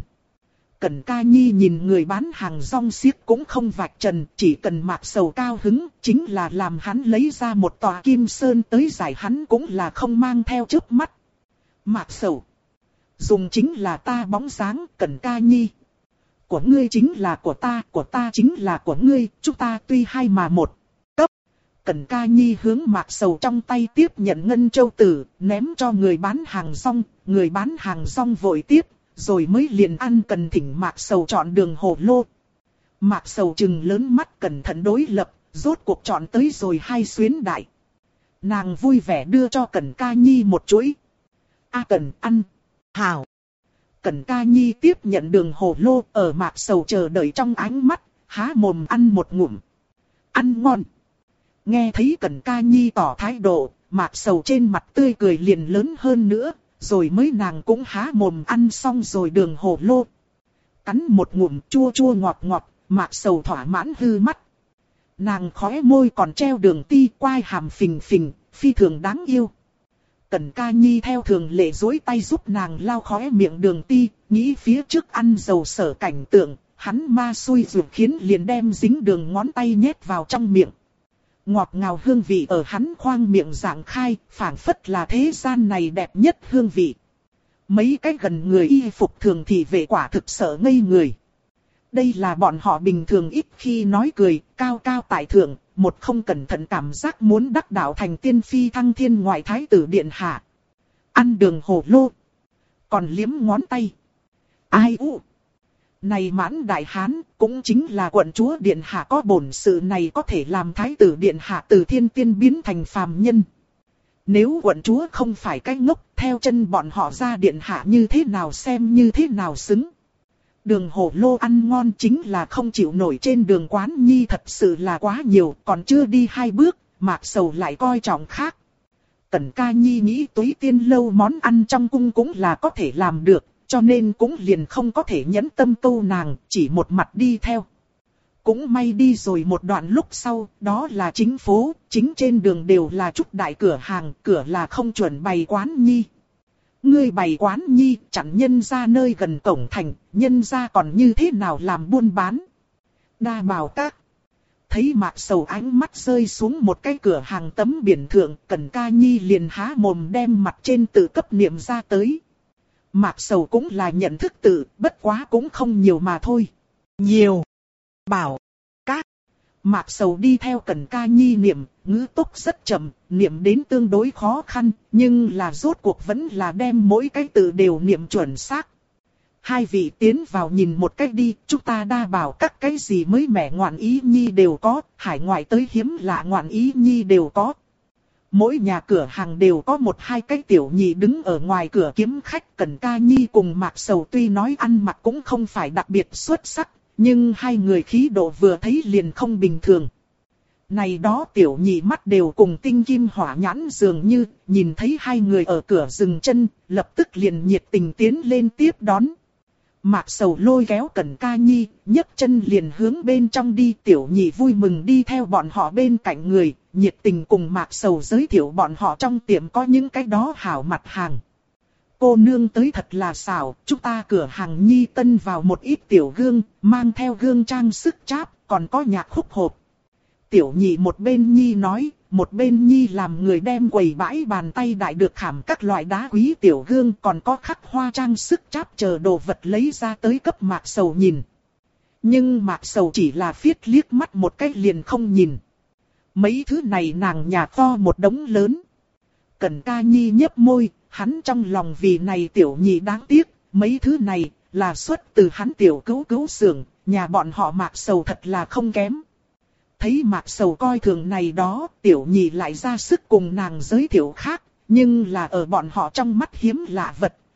Cẩn Ca Nhi nhìn người bán hàng rong xiếc cũng không vạch trần, chỉ cần Mạc Sầu cao hứng, chính là làm hắn lấy ra một tòa kim sơn tới giải hắn cũng là không mang theo chớp mắt. Mạc Sầu, dùng chính là ta bóng dáng, Cẩn Ca Nhi. Của ngươi chính là của ta chính là của ngươi, chúng ta tuy hai mà một. Cấp. Cẩn Ca Nhi hướng Mạc Sầu trong tay tiếp nhận ngân châu tử, ném cho người bán hàng rong, người bán hàng rong vội tiếp. Rồi mới liền ăn cần thỉnh Mạc Sầu chọn đường hồ lô. Mạc Sầu trừng lớn mắt cẩn thận đối lập, rốt cuộc chọn tới rồi 2 xuyến đại. Nàng vui vẻ đưa cho Cẩn Ca Nhi một chuỗi. A Cẩn ăn. Hảo. Cẩn Ca Nhi tiếp nhận đường hồ lô ở Mạc Sầu chờ đợi trong ánh mắt, há mồm ăn một ngụm. Ăn ngon. Nghe thấy Cẩn Ca Nhi tỏ thái độ, Mạc Sầu trên mặt tươi cười liền lớn hơn nữa. Rồi mới nàng cũng há mồm ăn xong rồi đường hồ lô. Cắn một ngụm chua chua ngọt ngọt, Mạc Sầu thỏa mãn hư mắt. Nàng khóe môi còn treo đường ti quai hàm phình phình, phi thường đáng yêu. Cẩn Ca Nhi theo thường lệ duỗi tay giúp nàng lau khóe miệng đường ti, nghĩ phía trước ăn dầu sở cảnh tượng, hắn ma xui ruột khiến liền đem dính đường ngón tay nhét vào trong miệng. Ngọt ngào hương vị ở hắn khoang miệng giảng khai, phảng phất là thế gian này đẹp nhất hương vị. Mấy cái gần người y phục thường thì vệ quả thực sợ ngây người. Đây là bọn họ bình thường ít khi nói cười, cao cao tại thượng, một không cẩn thận cảm giác muốn đắc đạo thành tiên phi thăng thiên ngoại thái tử điện hạ. Ăn đường hồ lô, còn liếm ngón tay. Ai u? Này Mãn Đại Hán, cũng chính là quận chúa điện hạ có bổn sự này có thể làm thái tử điện hạ từ thiên tiên biến thành phàm nhân. Nếu quận chúa không phải cái ngốc, theo chân bọn họ ra điện hạ như thế nào xem như thế nào xứng. Đường hồ lô ăn ngon chính là không chịu nổi, trên đường quán nhi thật sự là quá nhiều, còn chưa đi 2 bước, Mạc Sầu lại coi trọng khác. Cẩn Ca Nhi nghĩ Túy Tiên lâu món ăn trong cung cũng là có thể làm được. Cho nên cũng liền không có thể nhẫn tâm câu nàng, chỉ một mặt đi theo. Cũng may đi rồi một đoạn lúc sau, đó là chính phố, chính trên đường đều là chút đại cửa hàng, cửa là không chuẩn bày quán nhi. Ngươi bày quán nhi, chẳng nhân ra nơi gần cổng thành, nhân ra còn như thế nào làm buôn bán. Đa Bảo Các. Thấy Mạc Sầu ánh mắt rơi xuống một cái cửa hàng tấm biển thượng, Cẩn Ca Nhi liền há mồm đem mặt trên tự cấp niệm ra tới. Mạc Sầu cũng là nhận thức tự, bất quá cũng không nhiều mà thôi. Nhiều. Bảo. Các. Mạc Sầu đi theo Cẩn Ca Nhi niệm, ngữ tốc rất chậm, niệm đến tương đối khó khăn, nhưng là rốt cuộc vẫn là đem mỗi cái từ đều niệm chuẩn xác. 2 vị tiến vào nhìn một cách đi, chúng ta Đa Bảo Các cái gì mới mẻ ngoạn ý nhi đều có, hải ngoại tới hiếm lạ ngoạn ý nhi đều có. Mỗi nhà cửa hàng đều có 1-2 cái tiểu nhị đứng ở ngoài cửa kiếm khách. Cẩn Ca Nhi cùng Mạc Sầu tuy nói ăn mặc cũng không phải đặc biệt xuất sắc, nhưng 2 người khí độ vừa thấy liền không bình thường. Này đó tiểu nhị mắt đều cùng tinh kim hỏa nhãn dường như, nhìn thấy 2 người ở cửa dừng chân, lập tức liền nhiệt tình tiến lên tiếp đón. Mạc Sầu lôi kéo Cẩn Ca Nhi, nhấc chân liền hướng bên trong đi, tiểu nhị vui mừng đi theo bọn họ bên cạnh người, nhiệt tình cùng Mạc Sầu giới thiệu bọn họ trong tiệm có những cái đó hảo mặt hàng. Cô nương tới thật là xảo, chúng ta cửa hàng Nhi tân vào một ít tiểu gương, mang theo gương trang sức cháp, còn có nhạc khúc hộp. Tiểu nhị một bên Nhi nói, một bên Nhi làm người đem quầy bãi bàn tay đại được khảm các loại đá quý tiểu gương, còn có khắc hoa trang sức cháp chờ đồ vật lấy ra tới cấp Mạc Sầu nhìn. Nhưng Mạc Sầu chỉ là phiết liếc mắt một cái liền không nhìn. Mấy thứ này nàng nhà to một đống lớn. Cẩn Ca Nhi nhếch môi, hắn trong lòng vì này tiểu nhị đáng tiếc, mấy thứ này là xuất từ hắn tiểu cứu xưởng, nhà bọn họ Mạc Sầu thật là không kém. Thấy Mạc Sầu coi thường này đó, tiểu nhị lại ra sức cùng nàng giới thiệu khác, nhưng là ở bọn họ trong mắt hiếm lạ vật,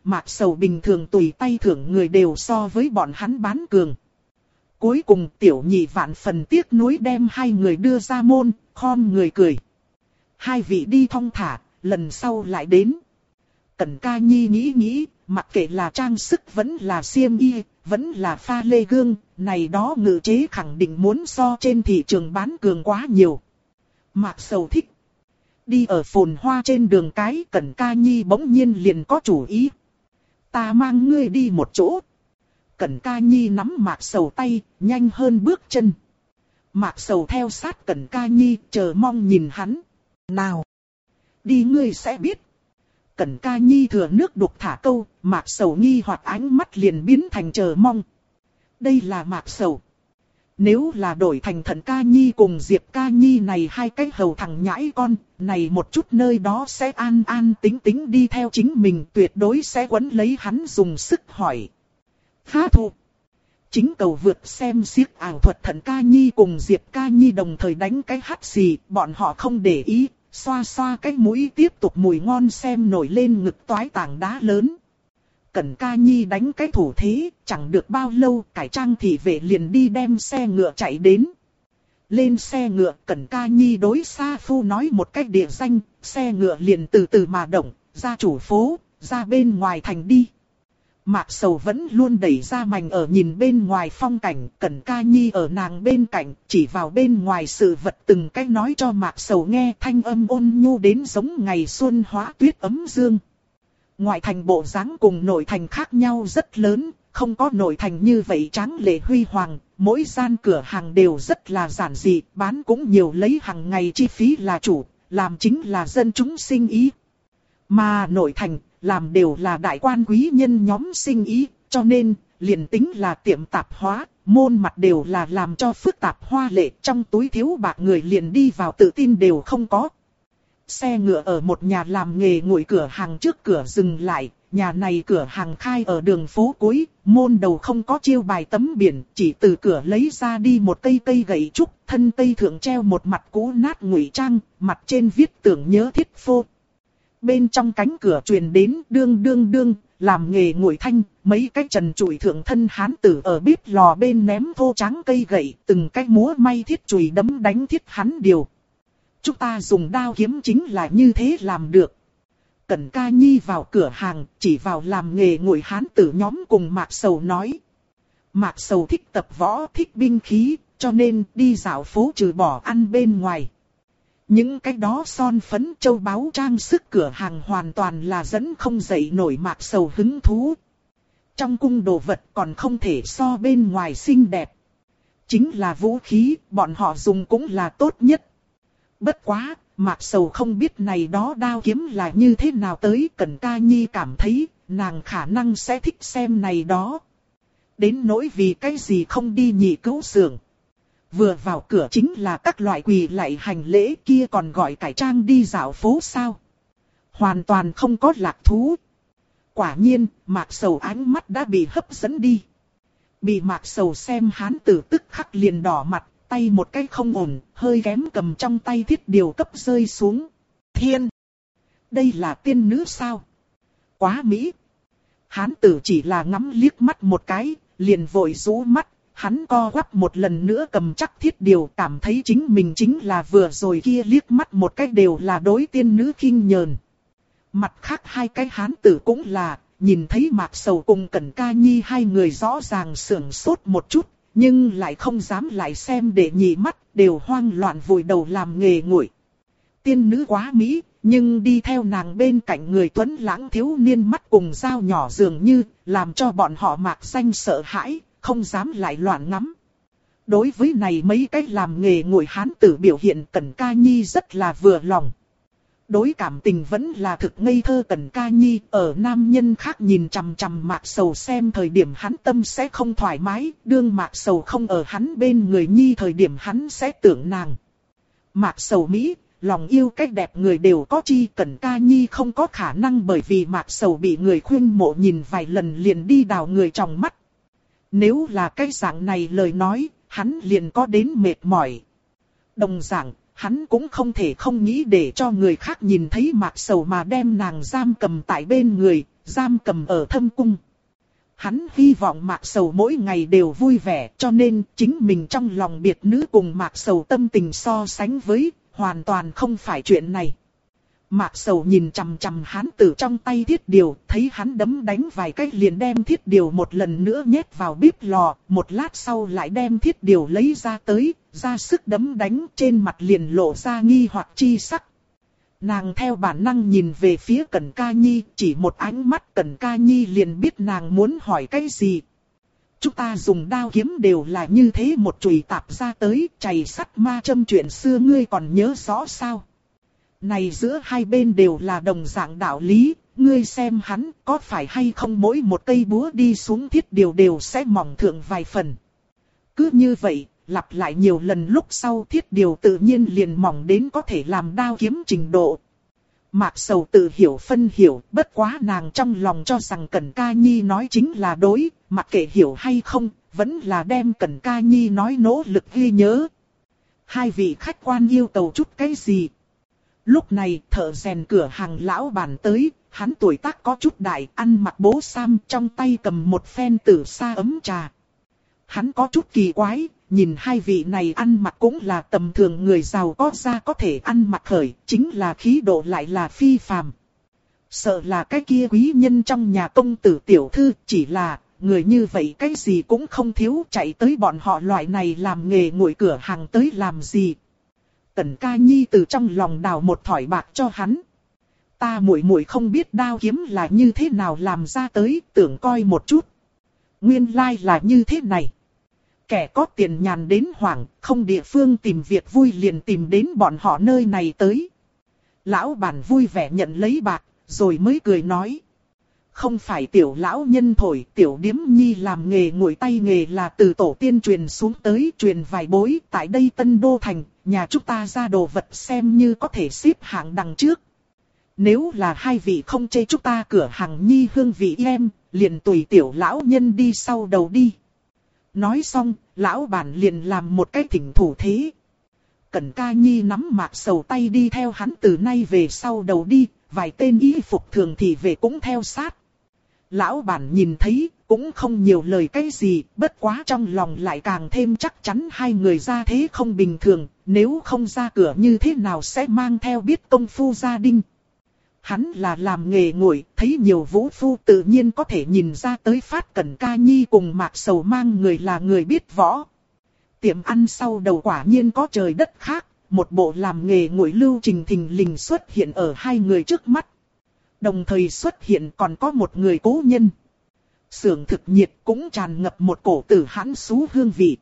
Mạc Sầu bình thường tùy tay thưởng người đều so với bọn hắn bán cường. Cuối cùng Tiểu Nhị vạn phần tiếc nuối đem hai người đưa ra môn, khom người cười. Hai vị đi thong thả, lần sau lại đến. Cẩn Ca Nhi nghĩ nghĩ, mặc kệ là trang sức vẫn là xiêm y, vẫn là pha lê gương, này đó ngự chế khẳng định muốn so trên thị trường bán cường quá nhiều. Mạc Sầu thích. Đi ở phồn hoa trên đường cái, Cẩn Ca Nhi bỗng nhiên liền có chủ ý. Ta mang ngươi đi một chỗ. Cẩn Ca Nhi nắm Mạc Sầu tay, nhanh hơn bước chân. Mạc Sầu theo sát Cẩn Ca Nhi, chờ mong nhìn hắn. Nào, đi ngươi sẽ biết. Cẩn Ca Nhi thừa nước đục thả câu, Mạc Sầu nghi hoặc ánh mắt liền biến thành chờ mong. Đây là Mạc Sầu. Nếu là đổi thành Thần Ca Nhi cùng Diệp Ca Nhi này hai cái hầu thằng nhãi con, này một chút nơi đó sẽ an an tính tính đi theo chính mình, tuyệt đối sẽ quấn lấy hắn dùng sức hỏi. Há thụ. Chính cầu vượt xem xiếc ảo thuật Thần Ca Nhi cùng Diệp Ca Nhi đồng thời đánh cái hắt xì, bọn họ không để ý, xoa xoa cái mũi tiếp tục mùi ngon xem nổi lên ngực toái tảng đá lớn. Cẩn Ca Nhi đánh cái thủ thế, chẳng được bao lâu cải trang thị vệ liền đi đem xe ngựa chạy đến. Lên xe ngựa, Cẩn Ca Nhi đối Sa Phu nói một cách địa danh, xe ngựa liền từ từ mà động, ra chủ phố, ra bên ngoài thành đi. Mạc Sầu vẫn luôn đẩy ra mành ở nhìn bên ngoài phong cảnh, Cẩn Ca Nhi ở nàng bên cạnh, chỉ vào bên ngoài sự vật từng cách nói cho Mạc Sầu nghe, thanh âm ôn nhu đến giống ngày xuân hóa tuyết ấm dương. Ngoại thành bộ dáng cùng nội thành khác nhau rất lớn, không có nội thành như vậy tráng lệ huy hoàng, mỗi gian cửa hàng đều rất là giản dị, bán cũng nhiều lấy hàng ngày chi phí là chủ, làm chính là dân chúng sinh ý. Mà nội thành, làm đều là đại quan quý nhân nhóm sinh ý, cho nên, liền tính là tiệm tạp hóa, môn mặt đều là làm cho phức tạp hoa lệ, trong túi thiếu bạc người liền đi vào tự tin đều không có. Xe ngựa ở một nhà làm nghề nguội cửa hàng trước cửa dừng lại, nhà này cửa hàng khai ở đường phố cuối, môn đầu không có chiêu bài tấm biển, chỉ từ cửa lấy ra đi một cây gậy trúc, thân cây thượng treo một mặt cũ nát ngụy trang, mặt trên viết tưởng nhớ thiết phô. Bên trong cánh cửa truyền đến đương đương đương, làm nghề nguội thanh, mấy cái trần trụi thượng thân hán tử ở bếp lò bên ném thô trắng cây gậy, từng cái múa may thiết chùy đấm đánh thiết hắn điều. Chúng ta dùng đao kiếm chính là như thế làm được. Cẩn Ca Nhi vào cửa hàng, chỉ vào làm nghề nguội hán tử nhóm cùng Mạc Sầu nói. Mạc Sầu thích tập võ, thích binh khí, cho nên đi dạo phố trừ bỏ ăn bên ngoài. Những cái đó son phấn châu báu trang sức cửa hàng hoàn toàn là dẫn không dậy nổi Mạc Sầu hứng thú. Trong cung đồ vật còn không thể so bên ngoài xinh đẹp. Chính là vũ khí, bọn họ dùng cũng là tốt nhất. Bất quá, Mạc Sầu không biết này đó đao kiếm là như thế nào tới. Cẩn Ca Nhi cảm thấy, nàng khả năng sẽ thích xem này đó. Đến nỗi vì cái gì không đi Nhị Cữu xưởng. Vừa vào cửa chính là các loại quỳ lạy hành lễ, kia còn gọi cải trang đi dạo phố sao. Hoàn toàn không có lạc thú. Quả nhiên, Mạc Sầu ánh mắt đã bị hấp dẫn đi. Bị Mạc Sầu xem hán tử tức khắc liền đỏ mặt, tay một cái không ổn, hơi kém cầm trong tay thiết điều cấp rơi xuống. Thiên! Đây là tiên nữ sao? Quá mỹ! Hán tử chỉ là ngắm liếc mắt một cái, liền vội rũ mắt. Hắn co quắp một lần nữa cầm chắc thiết điều, cảm thấy chính mình chính là vừa rồi kia liếc mắt một cái đều là đối tiên nữ khinh nhờn. Mặt khác hai cái hán tử cũng là, nhìn thấy Mạc Sầu cùng Cẩn Ca Nhi hai người rõ ràng sưởng sốt một chút, nhưng lại không dám lại xem để nhị mắt, đều hoang loạn vùi đầu làm nghề nguội. Tiên nữ quá mỹ, nhưng đi theo nàng bên cạnh người tuấn lãng thiếu niên mắt cùng dao nhỏ dường như, làm cho bọn họ mạc danh sợ hãi. Không dám lại loạn ngắm. Đối với này mấy cái làm nghề nguội hán tử biểu hiện Cẩn Ca Nhi rất là vừa lòng. Đối cảm tình vẫn là thực ngây thơ Cẩn Ca Nhi, ở nam nhân khác nhìn chằm chằm Mạc Sầu xem thời điểm hắn tâm sẽ không thoải mái, đương Mạc Sầu không ở hắn bên người Nhi thời điểm hắn sẽ tưởng nàng. Mạc Sầu Mỹ, lòng yêu cách đẹp người đều có chi, Cẩn Ca Nhi không có khả năng bởi vì Mạc Sầu bị người khuyên mộ nhìn vài lần liền đi đào người trong mắt. Nếu là cái dạng này lời nói, hắn liền có đến mệt mỏi. Đồng dạng, hắn cũng không thể không nghĩ để cho người khác nhìn thấy Mạc Sầu mà đem nàng giam cầm tại bên người, giam cầm ở thâm cung. Hắn hy vọng Mạc Sầu mỗi ngày đều vui vẻ, cho nên chính mình trong lòng biệt nữ cùng Mạc Sầu tâm tình so sánh với, hoàn toàn không phải chuyện này. Mạc Sầu nhìn chằm chằm hắn từ trong tay thiết điều, thấy hắn đấm đánh vài cách liền đem thiết điều một lần nữa nhét vào bếp lò, một lát sau lại đem thiết điều lấy ra tới, ra sức đấm đánh, trên mặt liền lộ ra nghi hoặc chi sắc. Nàng theo bản năng nhìn về phía Cẩn Ca Nhi, chỉ một ánh mắt Cẩn Ca Nhi liền biết nàng muốn hỏi cái gì. Chúng ta dùng đao kiếm đều là như thế một chùy tạp ra tới, chày sắt ma châm chuyện xưa ngươi còn nhớ rõ sao? Này giữa hai bên đều là đồng dạng đạo lý, ngươi xem hắn có phải hay không mỗi một cây búa đi xuống thiết điều đều sẽ mỏng thượng vài phần. Cứ như vậy, lặp lại nhiều lần lúc sau thiết điều tự nhiên liền mỏng đến có thể làm đao kiếm trình độ. Mạc Sầu tự hiểu phân hiểu, bất quá nàng trong lòng cho rằng Cẩn Ca Nhi nói chính là đối, mặc kệ hiểu hay không, vẫn là đem Cẩn Ca Nhi nói nỗ lực ghi nhớ. Hai vị khách quan yêu cầu chút cái gì? Lúc này thợ rèn cửa hàng lão bản tới, hắn tuổi tác có chút đại, ăn mặc bố sam, trong tay cầm một phen tử sa ấm trà. Hắn có chút kỳ quái, nhìn hai vị này ăn mặc cũng là tầm thường người giàu có ra có thể ăn mặc khởi, chính là khí độ lại là phi phàm. Sợ là cái kia quý nhân trong nhà công tử tiểu thư, chỉ là người như vậy cái gì cũng không thiếu, chạy tới bọn họ loại này làm nghề ngồi cửa hàng tới làm gì. Cẩn Ca Nhi từ trong lòng đào một thỏi bạc cho hắn. Ta muội muội không biết đao kiếm là như thế nào làm ra tới, tưởng coi một chút. Nguyên lai là như thế này. Kẻ có tiền nhàn đến hoảng, không địa phương tìm việc vui liền tìm đến bọn họ nơi này tới. Lão bản vui vẻ nhận lấy bạc, rồi mới cười nói. Không phải tiểu lão nhân thổi, tiểu điếm nhi làm nghề ngồi tay nghề là từ tổ tiên truyền xuống tới, truyền vài bối, tại đây Tân Đô Thành, nhà chúng ta ra đồ vật xem như có thể xếp hạng đằng trước. Nếu là hai vị không chê chúng ta cửa hàng nhi hương vị em, liền tùy tiểu lão nhân đi sau đầu đi. Nói xong, lão bản liền làm một cái thỉnh thủ thế. Cẩn Ca Nhi nắm Mạc Sầu tay đi theo hắn từ nay về sau đầu đi, vài tên y phục thường thì về cũng theo sát. Lão bản nhìn thấy, cũng không nhiều lời cái gì, bất quá trong lòng lại càng thêm chắc chắn hai người ra thế không bình thường, nếu không ra cửa như thế nào sẽ mang theo biết công phu gia đình. Hắn là làm nghề ngồi, thấy nhiều vũ phu tự nhiên có thể nhìn ra tới phát Cẩn Ca Nhi cùng Mạc Sầu mang người là người biết võ. Tiệm ăn sau đầu quả nhiên có trời đất khác, một bộ làm nghề ngồi lưu trình thình lình xuất hiện ở hai người trước mắt. Đồng thời xuất hiện còn có một người cố nhân. Xưởng thực nhiệt cũng tràn ngập một cổ tử hãn xú hương vị.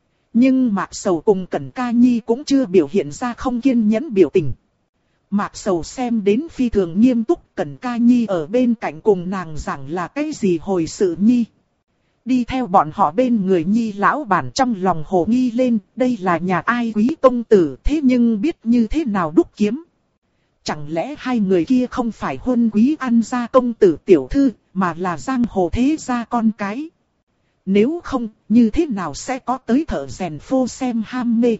Nhưng Mạc Sầu cùng Cẩn Ca Nhi cũng chưa biểu hiện ra không kiên nhẫn biểu tình. Mạc Sầu xem đến phi thường nghiêm túc, Cẩn Ca Nhi ở bên cạnh cùng nàng giảng là cái gì hồi sự nhi. Đi theo bọn họ bên người Nhi lão bản trong lòng hồ nghi lên, đây là nhà ai quý công tử thế nhưng biết như thế nào đúc kiếm. Chẳng lẽ hai người kia không phải huân quý ăn gia công tử tiểu thư, mà là giang hồ thế gia con cái. Nếu không, như thế nào sẽ có tới thợ rèn phô xem ham mê.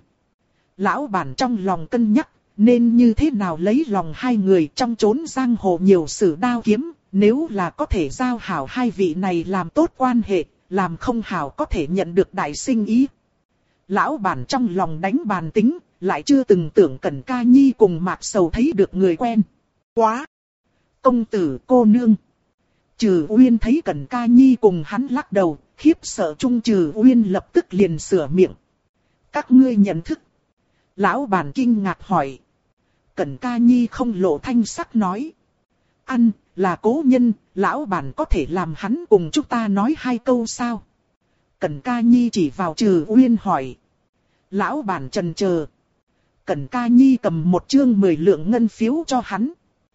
Lão bản trong lòng cân nhắc, nên như thế nào lấy lòng hai người trong chốn giang hồ nhiều sử đao kiếm, nếu là có thể giao hảo hai vị này làm tốt quan hệ, làm không hảo có thể nhận được đại sinh ý. Lão bản trong lòng đánh bàn tính, lại chưa từng tưởng Cẩn Ca Nhi cùng Mạc Sầu thấy được người quen. Quá! Công tử cô nương! Trừ Uyên thấy Cẩn Ca Nhi cùng hắn lắc đầu, khiếp sợ chung Trừ Uyên lập tức liền sửa miệng. Các ngươi nhận thức. Lão bản kinh ngạc hỏi. Cẩn Ca Nhi không lộ thanh sắc nói. Ăn, là cố nhân, lão bản có thể làm hắn cùng chúng ta nói hai câu sao? Cẩn Ca Nhi chỉ vào Trừ Uyên hỏi. Lão bản chần chờ. Cẩn Ca Nhi cầm một chương 10 lượng ngân phiếu cho hắn.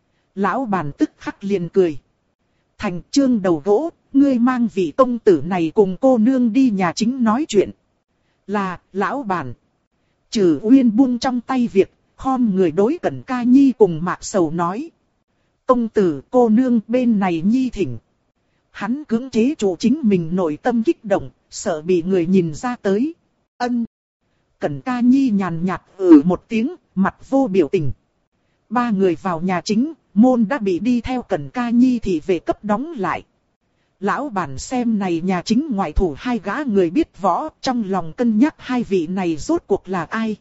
Lão bản tức khắc liền cười. Thành chương đầu gỗ, ngươi mang vị công tử này cùng cô nương đi nhà chính nói chuyện. Là, lão bản. Trừ Uyên buông trong tay việc, khom người đối Cẩn Ca Nhi cùng Mạc Sầu nói. Công tử cô nương bên này nhi thỉnh. Hắn cưỡng chế chủ chính mình nội tâm kích động, sợ bị người nhìn ra tới. Ân. Cẩn Ca Nhi nhàn nhạt một tiếng, mặt vô biểu tình. Ba người vào nhà chính, môn đã bị đi theo Cẩn Ca Nhi thì về cấp đóng lại. Lão bản xem này nhà chính ngoại thủ hai gã người biết võ, trong lòng cân nhắc hai vị này rốt cuộc là ai.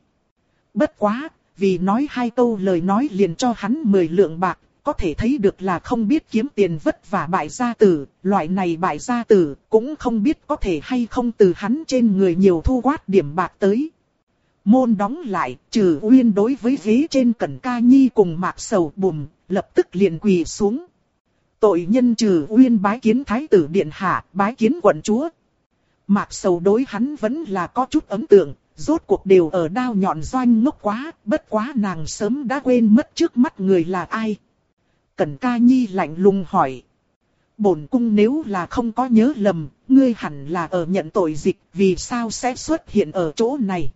Bất quá, vì nói hai câu lời nói liền cho hắn 10 lượng bạc, có thể thấy được là không biết kiếm tiền vất vả bại gia tử, loại này bại gia tử cũng không biết có thể hay không từ hắn trên người nhiều thu quát điểm bạc tới. Môn đóng lại, Trừ Uyên đối với ghế trên Cẩn Ca Nhi cùng Mạc Sầu bùm, lập tức liền quỳ xuống. Tội nhân Trừ Uyên bái kiến thái tử điện hạ, bái kiến quận chúa. Mạc Sầu đối hắn vẫn là có chút ấn tượng, rốt cuộc đều ở đao nhọn doanh ngốc quá, bất quá nàng sớm đã quên mất trước mắt người là ai. Cẩn Ca Nhi lạnh lùng hỏi. Bổn cung nếu là không có nhớ lầm, ngươi hẳn là ở nhận tội dịch, vì sao sẽ xuất hiện ở chỗ này?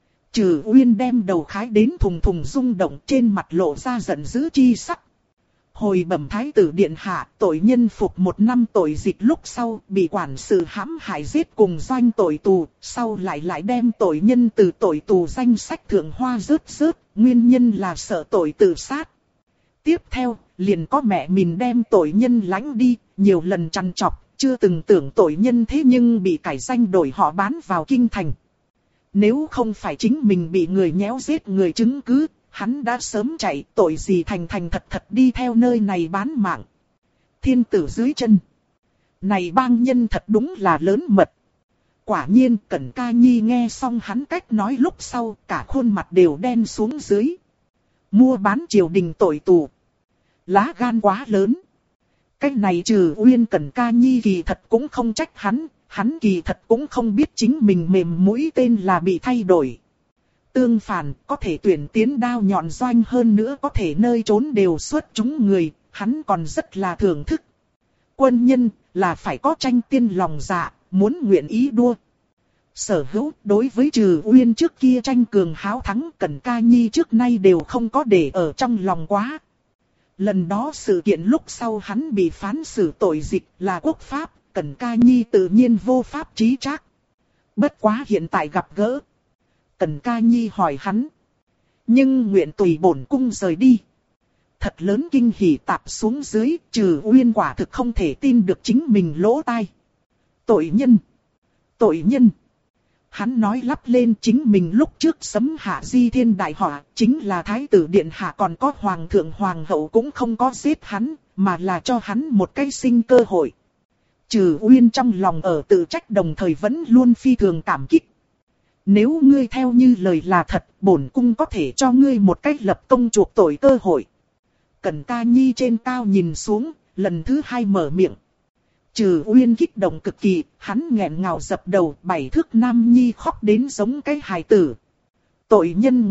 Trừ Uyên đem đầu khái đến thùng thùng rung động, trên mặt lộ ra giận dữ chi sắc. Hồi bẩm thái tử điện hạ, tội nhân phục 1 năm tội dịch lúc sau bị quản sự hãm hại giết cùng doanh tội tù, sau lại đem tội nhân từ tội tù danh sách thượng hoa rớt, nguyên nhân là sợ tội tự sát. Tiếp theo, liền có mẹ mình đem tội nhân lãnh đi, nhiều lần trằn trọc, chưa từng tưởng tội nhân thế nhưng bị cải danh đổi họ bán vào kinh thành. Nếu không phải chính mình bị người nhéo giết người chứng cứ, hắn đã sớm chạy, tội gì thành thật đi theo nơi này bán mạng. Thiên tử dưới chân. Này bang nhân thật đúng là lớn mật. Quả nhiên Cẩn Ca Nhi nghe xong hắn cách nói lúc sau, cả khuôn mặt đều đen xuống dưới. Mua bán triều đình tội tù. Lá gan quá lớn. Cách này Trừ Uyên Cẩn Ca Nhi kỳ thật cũng không trách hắn kỳ thật cũng không biết chính mình mềm mũi tên là bị thay đổi. Tương phản, có thể tuyển tiến đao nhọn doanh hơn nữa có thể nơi trốn đều xuất chúng người, hắn còn rất là thưởng thức. Quân nhân, là phải có tranh tiên lòng dạ, muốn nguyện ý đua. Sở hữu, đối với Trừ Uyên trước kia tranh cường háo thắng, Cẩn Ca Nhi trước nay đều không có để ở trong lòng quá. Lần đó sự kiện lúc sau hắn bị phán xử tội dịch là quốc pháp, Cẩn Ca Nhi tự nhiên vô pháp trí trác. Bất quá hiện tại gặp gỡ. Cẩn Ca Nhi hỏi hắn. Nhưng nguyện tùy bổn cung rời đi. Thật lớn kinh hỉ tạp xuống dưới, Trừ Uyên quả thực không thể tin được chính mình lỗ tai. Tội nhân. Hắn nói lắp lên chính mình lúc trước sấm hạ di thiên đại họa, chính là thái tử điện hạ còn có hoàng thượng hoàng hậu cũng không có giết hắn, mà là cho hắn một cái sinh cơ hội. Trừ Uyên trong lòng ở tự trách đồng thời vẫn luôn phi thường cảm kích. Nếu ngươi theo như lời là thật, bổn cung có thể cho ngươi một cách lập công chuộc tội cơ hội. Cẩn Ca Nhi trên cao nhìn xuống, lần thứ 2 mở miệng. Trừ Uyên kích động cực kỳ, hắn nghẹn ngào dập đầu, 7 thước nam nhi khóc đến giống cái hài tử. Tội nhân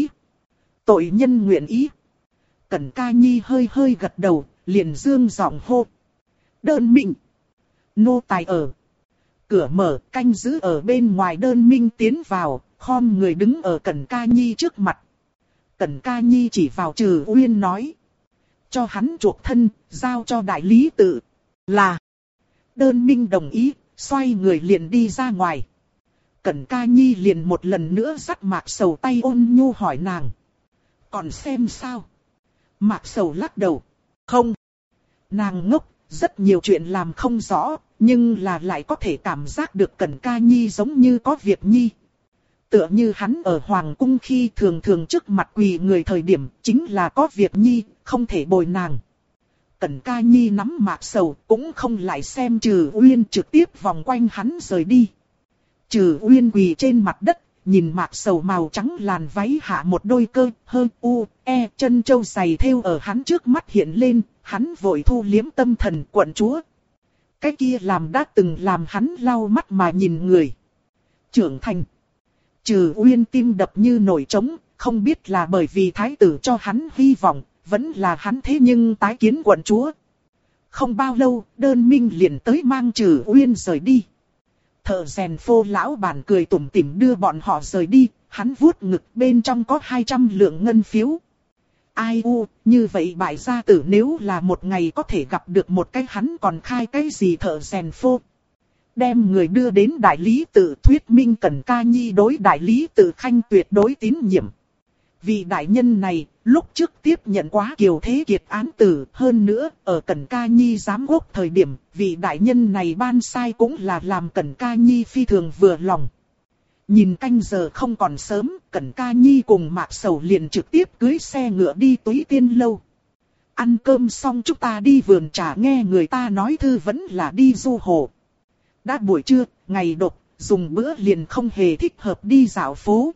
nguyện ý. Cẩn Ca Nhi hơi gật đầu, liền dương giọng hô. Đơn Minh. Nô tài ở. Cửa mở, canh giữ ở bên ngoài. Đơn Minh tiến vào, khom người đứng ở Cẩn Ca Nhi trước mặt. Cẩn Ca Nhi chỉ vào Trừ Uyên nói. Cho hắn chuộc thân, giao cho đại lý tự. Là. Đơn Minh đồng ý, xoay người liền đi ra ngoài. Cẩn Ca Nhi liền một lần nữa dắt Mạc Sầu tay ôn nhu hỏi nàng. Còn xem sao? Mạc Sầu lắc đầu. Không. Nàng ngốc, rất nhiều chuyện làm không rõ, nhưng là lại có thể cảm giác được Cẩn Ca Nhi giống như có việc nhi. Tựa như hắn ở Hoàng cung khi thường thường trước mặt quỳ người thời điểm chính là có việc nhi, không thể bồi nàng. Cẩn Ca Nhi nắm Mạc Sầu cũng không lại xem Trừ Uyên, trực tiếp vòng quanh hắn rời đi. Trừ Uyên quỳ trên mặt đất, nhìn Mạc Sầu màu trắng làn váy hạ một đôi cơ, chân châu giày thêu ở hắn trước mắt hiện lên, hắn vội thu liếm tâm thần. Quận chúa. Cái kia đã từng làm hắn lau mắt mà nhìn người. Trưởng thành. Trừ Uyên tim đập như nổi trống, không biết là bởi vì thái tử cho hắn hy vọng, vẫn là hắn thế nhưng tái kiến quận chúa. Không bao lâu, Đơn Minh liền tới mang Trừ Uyên rời đi. Thợ rèn Phô lão bản cười tủm tỉm đưa bọn họ rời đi, hắn vuốt ngực, bên trong có 200 lượng ngân phiếu. Ai u, như vậy bại gia tử nếu là một ngày có thể gặp được một cái hắn còn khai cái gì thợ rèn Phô. đem người đưa đến đại lý tự thuyết minh Cẩn Ca Nhi đối đại lý tự Khanh tuyệt đối tín nhiệm. Vị đại nhân này, lúc trước tiếp nhận quá Kiều Thế Kiệt án tử, hơn nữa, ở Cẩn Ca Nhi giám quốc thời điểm, vị đại nhân này ban sai cũng là làm Cẩn Ca Nhi phi thường vừa lòng. Nhìn canh giờ không còn sớm, Cẩn Ca Nhi cùng Mạc Sầu liền trực tiếp cưới xe ngựa đi Túy Tiên lâu. Ăn cơm xong chúng ta đi vườn trà nghe người ta nói thư vẫn là đi du hồ. Đã buổi trưa, ngày độc, dùng bữa liền không hề thích hợp đi dạo phố.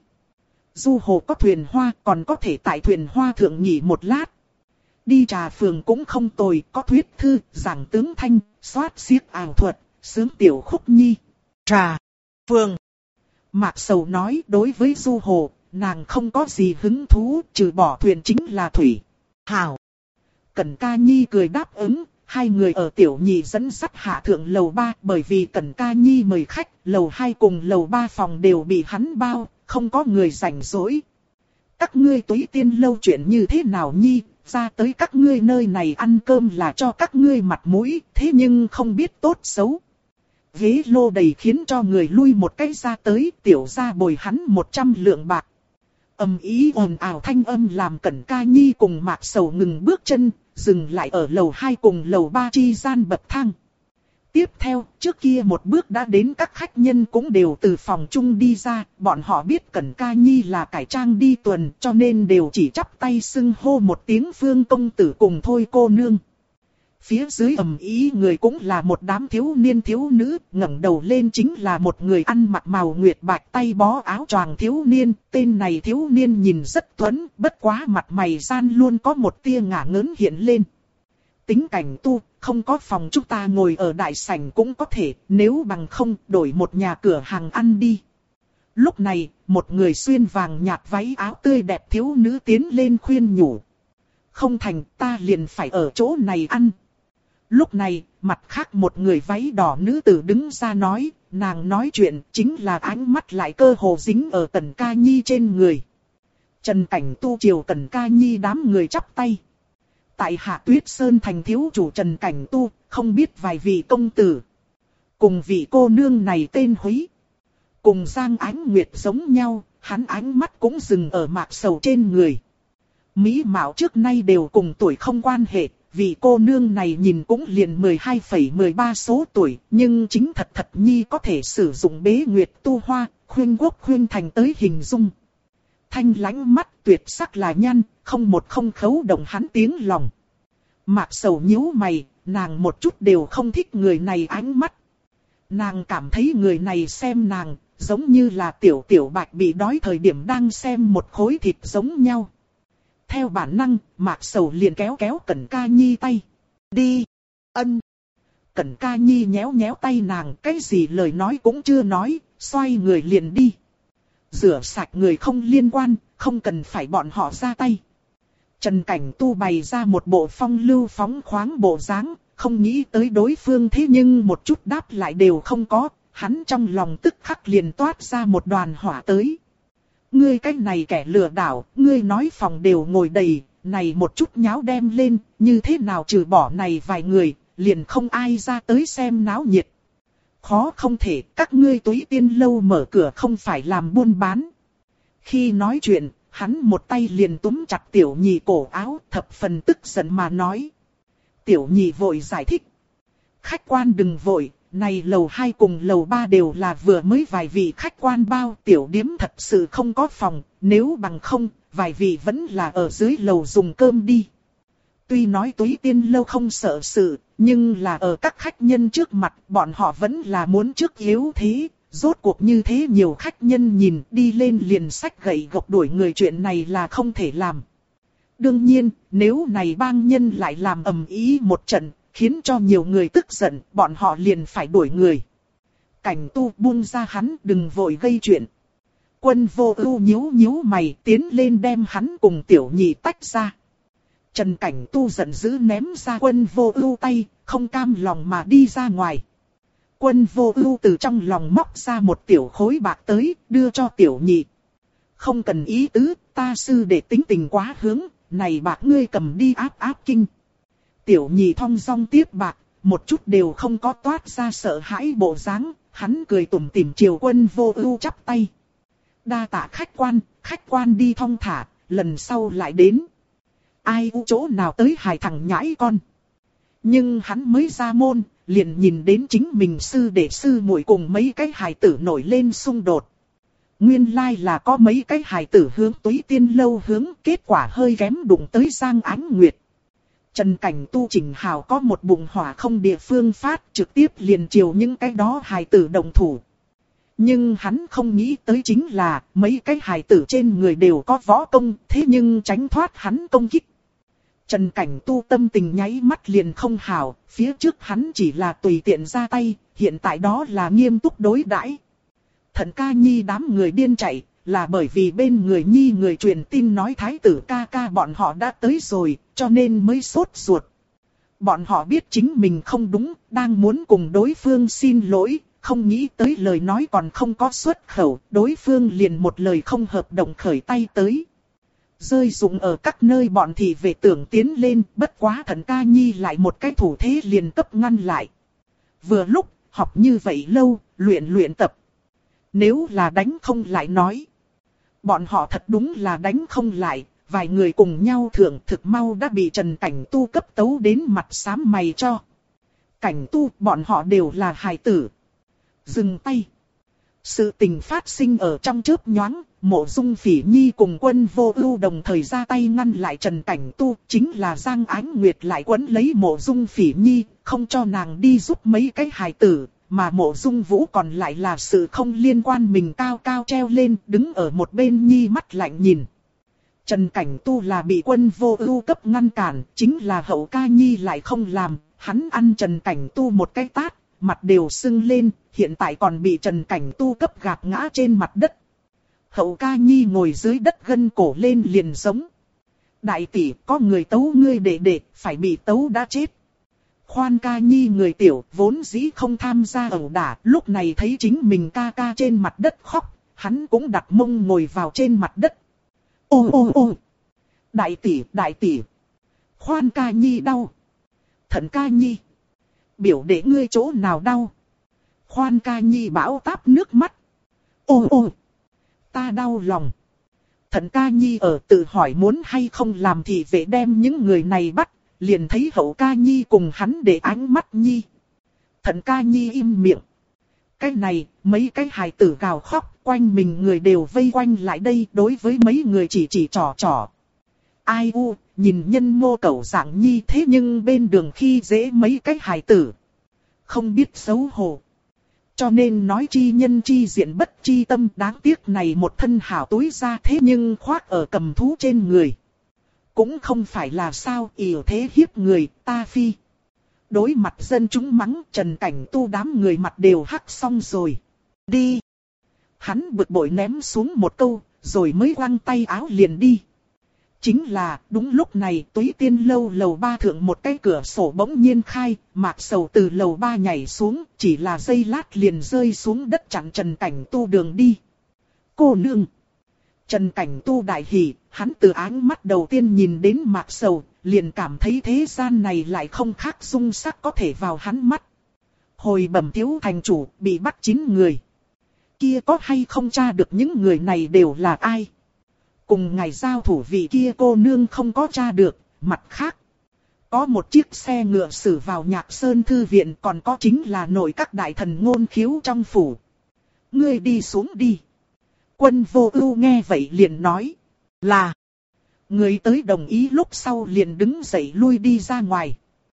Du hồ có thuyền hoa, còn có thể tại thuyền hoa thượng nghỉ một lát. Đi trà phường cũng không tồi, có thuyết thư, giảng tướng thanh, soát xiếc ảo thuật, sướng tiểu khúc nhi. Trà phường. Mạc Sầu nói đối với du hồ, nàng không có gì hứng thú, trừ bỏ thuyền chính là thủy. Hảo. Cẩn Ca Nhi cười đáp ứng, hai người ở tiểu nhị dẫn dắt hạ thượng lầu 3, bởi vì Cẩn Ca Nhi mời khách, lầu 2 cùng lầu 3 phòng đều bị hắn bao, không có người rảnh rỗi. Các ngươi Túy Tiên lâu chuyện như thế nào Nhi, ra tới các ngươi nơi này ăn cơm là cho các ngươi mặt mũi, thế nhưng không biết tốt xấu. Ghế lô đầy khiến cho người lui một cái ra tới, tiểu ra bồi hắn 100 lượng bạc. Ầm ý ồn ào thanh âm làm Cẩn Ca Nhi cùng Mạc Sầu ngừng bước chân, dừng lại ở lầu 2 cùng lầu 3 chi gian bậc thang. Tiếp theo, trước kia một bước đã đến các khách nhân cũng đều từ phòng chung đi ra, bọn họ biết Cẩn Ca Nhi là cải trang đi tuần cho nên đều chỉ chắp tay xưng hô một tiếng Phương công tử cùng thôi cô nương. Phía dưới ầm ý người cũng là một đám thiếu niên thiếu nữ, ngẩng đầu lên chính là một người ăn mặc màu nguyệt bạch tay bó áo choàng thiếu niên. Tên này thiếu niên nhìn rất tuấn, bất quá mặt mày gian luôn có một tia ngả ngớn hiện lên. Tính Cảnh Tu, không có phòng chúng ta ngồi ở đại sảnh cũng có thể, nếu bằng không đổi một nhà cửa hàng ăn đi. Lúc này, một người xuyên vàng nhạt váy áo tươi đẹp thiếu nữ tiến lên khuyên nhủ. Không thành, ta liền phải ở chỗ này ăn. Lúc này, mặt khác một người váy đỏ nữ tử đứng ra nói, nàng nói chuyện chính là ánh mắt lại cơ hồ dính ở Cẩn Ca Nhi trên người. Trần Cảnh Tu chiều Cẩn Ca Nhi đám người chắp tay. Tại Hạ Tuyết Sơn thành thiếu chủ Trần Cảnh Tu, không biết vài vị công tử. Cùng vị cô nương này tên Húy. Cùng Giang Ánh Nguyệt giống nhau, hắn ánh mắt cũng dừng ở Mạc Sầu trên người. Mỹ mạo trước nay đều cùng tuổi không quan hệ. Vị cô nương này nhìn cũng liền 12,13 số tuổi, nhưng chính thật nhi có thể sử dụng bế nguyệt tu hoa, khuyên quốc khuyên thành tới hình dung. Thanh lãnh mắt tuyệt sắc là nhăn, không một không khấu động hắn tiếng lòng. Mạc Sầu nhíu mày, nàng một chút đều không thích người này ánh mắt. Nàng cảm thấy người này xem nàng, giống như là tiểu bạch bị đói thời điểm đang xem một khối thịt giống nhau. Theo bản năng, Mạc Sầu liền kéo Cẩn Ca Nhi tay. Đi! Ân! Cẩn Ca Nhi nhéo tay nàng, cái gì lời nói cũng chưa nói, xoay người liền đi. Rửa sạch người không liên quan, không cần phải bọn họ ra tay. Trần Cảnh Tu bày ra một bộ phong lưu phóng khoáng bộ dáng, không nghĩ tới đối phương thế nhưng một chút đáp lại đều không có, hắn trong lòng tức khắc liền toát ra một đoàn hỏa tới. Ngươi cái này kẻ lừa đảo, ngươi nói phòng đều ngồi đầy, này một chút nháo đem lên, như thế nào trừ bỏ này vài người, liền không ai ra tới xem náo nhiệt. Khó không thể, các ngươi Túy Tiên lâu mở cửa không phải làm buôn bán. Khi nói chuyện, hắn một tay liền túm chặt tiểu nhị cổ áo, thập phần tức giận mà nói. Tiểu nhị vội giải thích. Khách quan đừng vội. Này lầu 2 cùng lầu 3 đều là vừa mới vài vị khách quan bao, tiểu điếm thật sự không có phòng, nếu bằng không, vài vị vẫn là ở dưới lầu dùng cơm đi. Tuy nói Túy Tiên lâu không sợ sự, nhưng là ở các khách nhân trước mặt, bọn họ vẫn là muốn trước yếu thế, rốt cuộc như thế nhiều khách nhân nhìn đi lên liền xách gậy gộc đuổi người chuyện này là không thể làm. Đương nhiên, nếu này bang nhân lại làm ầm ĩ một trận, khiến cho nhiều người tức giận, bọn họ liền phải đuổi người. Cảnh Tu buông ra hắn, đừng vội gây chuyện. Quân Vô Ưu nhíu mày, tiến lên đem hắn cùng tiểu nhị tách ra. Trần Cảnh Tu giận dữ ném ra Quân Vô Ưu tay, không cam lòng mà đi ra ngoài. Quân Vô Ưu từ trong lòng móc ra một tiểu khối bạc tới, đưa cho tiểu nhị. Không cần ý tứ, ta sư đệ tính tình quá hướng, này bạc ngươi cầm đi áp kinh. Tiểu nhị thong dong tiếp bạc, một chút đều không có toát ra sợ hãi bộ dáng, hắn cười tủm tỉm chiều Quân Vô Ưu chắp tay. Đa tạ khách quan đi thong thả, lần sau lại đến. Ai u chỗ nào tới hài thằng nhãi con. Nhưng hắn mới ra môn, liền nhìn đến chính mình sư đệ sư muội cùng mấy cái hài tử nổi lên xung đột. Nguyên lai là có mấy cái hài tử hướng Túy Tiên lâu hướng, kết quả hơi kém đụng tới Giang Ánh Nguyệt. Trần Cảnh Tu chỉnh hào có một bụng hỏa không địa phương phát, trực tiếp liền chiều những cái đó hài tử đồng thủ. Nhưng hắn không nghĩ tới chính là mấy cái hài tử trên người đều có võ công, thế nhưng tránh thoát hắn công kích. Trần Cảnh Tu tâm tình nháy mắt liền không hảo, phía trước hắn chỉ là tùy tiện ra tay, hiện tại đó là nghiêm túc đối đãi. Thận Ca Nhi đám người điên chạy, là bởi vì bên người Nhi người truyền tin nói thái tử ca ca bọn họ đã tới rồi, cho nên mới sốt ruột. Bọn họ biết chính mình không đúng, đang muốn cùng đối phương xin lỗi, không nghĩ tới lời nói còn không có xuất khẩu, đối phương liền một lời không hợp đồng khởi tay tới. Rơi dụng ở các nơi bọn thị vệ tưởng tiến lên, bất quá Thận Ca Nhi lại một cái thủ thế liền cấp ngăn lại. Vừa lúc, học như vậy lâu, luyện tập. Nếu là đánh không lại nói. Bọn họ thật đúng là đánh không lại, vài người cùng nhau thưởng thực mau đã bị Trần Cảnh Tu cấp tấu đến mặt xám mày cho. Cảnh Tu, bọn họ đều là hài tử. Dừng tay. Sự tình phát sinh ở trong chớp nhoáng, Mộ Dung Phỉ Nhi cùng Quân Vô Ưu đồng thời ra tay ngăn lại Trần Cảnh Tu, chính là Giang Ánh Nguyệt lại quấn lấy Mộ Dung Phỉ Nhi, không cho nàng đi giúp mấy cái hài tử, mà Mộ Dung Vũ còn lại là sự không liên quan mình cao cao treo lên, đứng ở một bên Nhi mắt lạnh nhìn. Trần Cảnh Tu là bị Quân Vô Ưu cấp ngăn cản, chính là Hậu Ca Nhi lại không làm, hắn ăn Trần Cảnh Tu một cái tát, mặt đều sưng lên, hiện tại còn bị Trần Cảnh Tu cấp gạt ngã trên mặt đất. Hậu Ca Nhi ngồi dưới đất gân cổ lên liền giống. Đại tỷ, có người tấu ngươi đệ đệ, phải bị tấu đã chết. Khoan Ca Nhi người tiểu, vốn dĩ không tham gia ẩu đả, lúc này thấy chính mình ca ca trên mặt đất khóc, hắn cũng đặt mông ngồi vào trên mặt đất. Ô. Đại tỷ. Khoan Ca Nhi đau. Thận Ca Nhi. Biểu đệ ngươi chỗ nào đau. Khoan Ca Nhi bão táp nước mắt. Ô. Ta đau lòng. Thận Ca Nhi ở tự hỏi muốn hay không làm thị vệ đem những người này bắt, liền thấy Hậu Ca Nhi cùng hắn để ánh mắt Nhi. Thận Ca Nhi im miệng. Cái này, mấy cái hài tử gào khóc, quanh mình người đều vây quanh lại đây, đối với mấy người chỉ trò. Ai u, nhìn nhân mô cẩu dạng Nhi thế nhưng bên đường khi dễ mấy cái hài tử. Không biết xấu hổ. Cho nên nói chi nhân chi diện bất chi tâm, đáng tiếc này một thân hảo túi ra thế nhưng khoác ở cầm thú trên người. Cũng không phải là sao ỉa thế hiếp người, ta phi. Đối mặt dân chúng mắng, Trần Cảnh Tu đám người mặt đều hắc xong rồi. Đi. Hắn bực bội ném xuống một câu, rồi mới quăng tay áo liền đi. Chính là, đúng lúc này, Túy Tiên lâu lầu 3 thượng một cái cửa sổ bỗng nhiên khai, Mạc Sầu từ lầu 3 nhảy xuống, chỉ là giây lát liền rơi xuống đất chặn Trần Cảnh Tu đường đi. Cô nương. Trần Cảnh Tu đại hỉ, hắn từ áng mắt đầu tiên nhìn đến Mạc Sầu, liền cảm thấy thế gian này lại không khác dung sắc có thể vào hắn mắt. Hồi bẩm thiếu thành chủ, bị bắt 9 người. Kia có hay không tra được những người này đều là ai? Cùng ngày giao thủ vị kia cô nương không có tra được, mặt khác. Có một chiếc xe ngựa xử vào Nhạc Sơn Thư Viện, còn có chính là nội các đại thần ngôn khiếu trong phủ. Ngươi đi xuống đi. Quân Vô Ưu nghe vậy liền nói là. Người tới đồng ý lúc sau liền đứng dậy lui đi ra ngoài.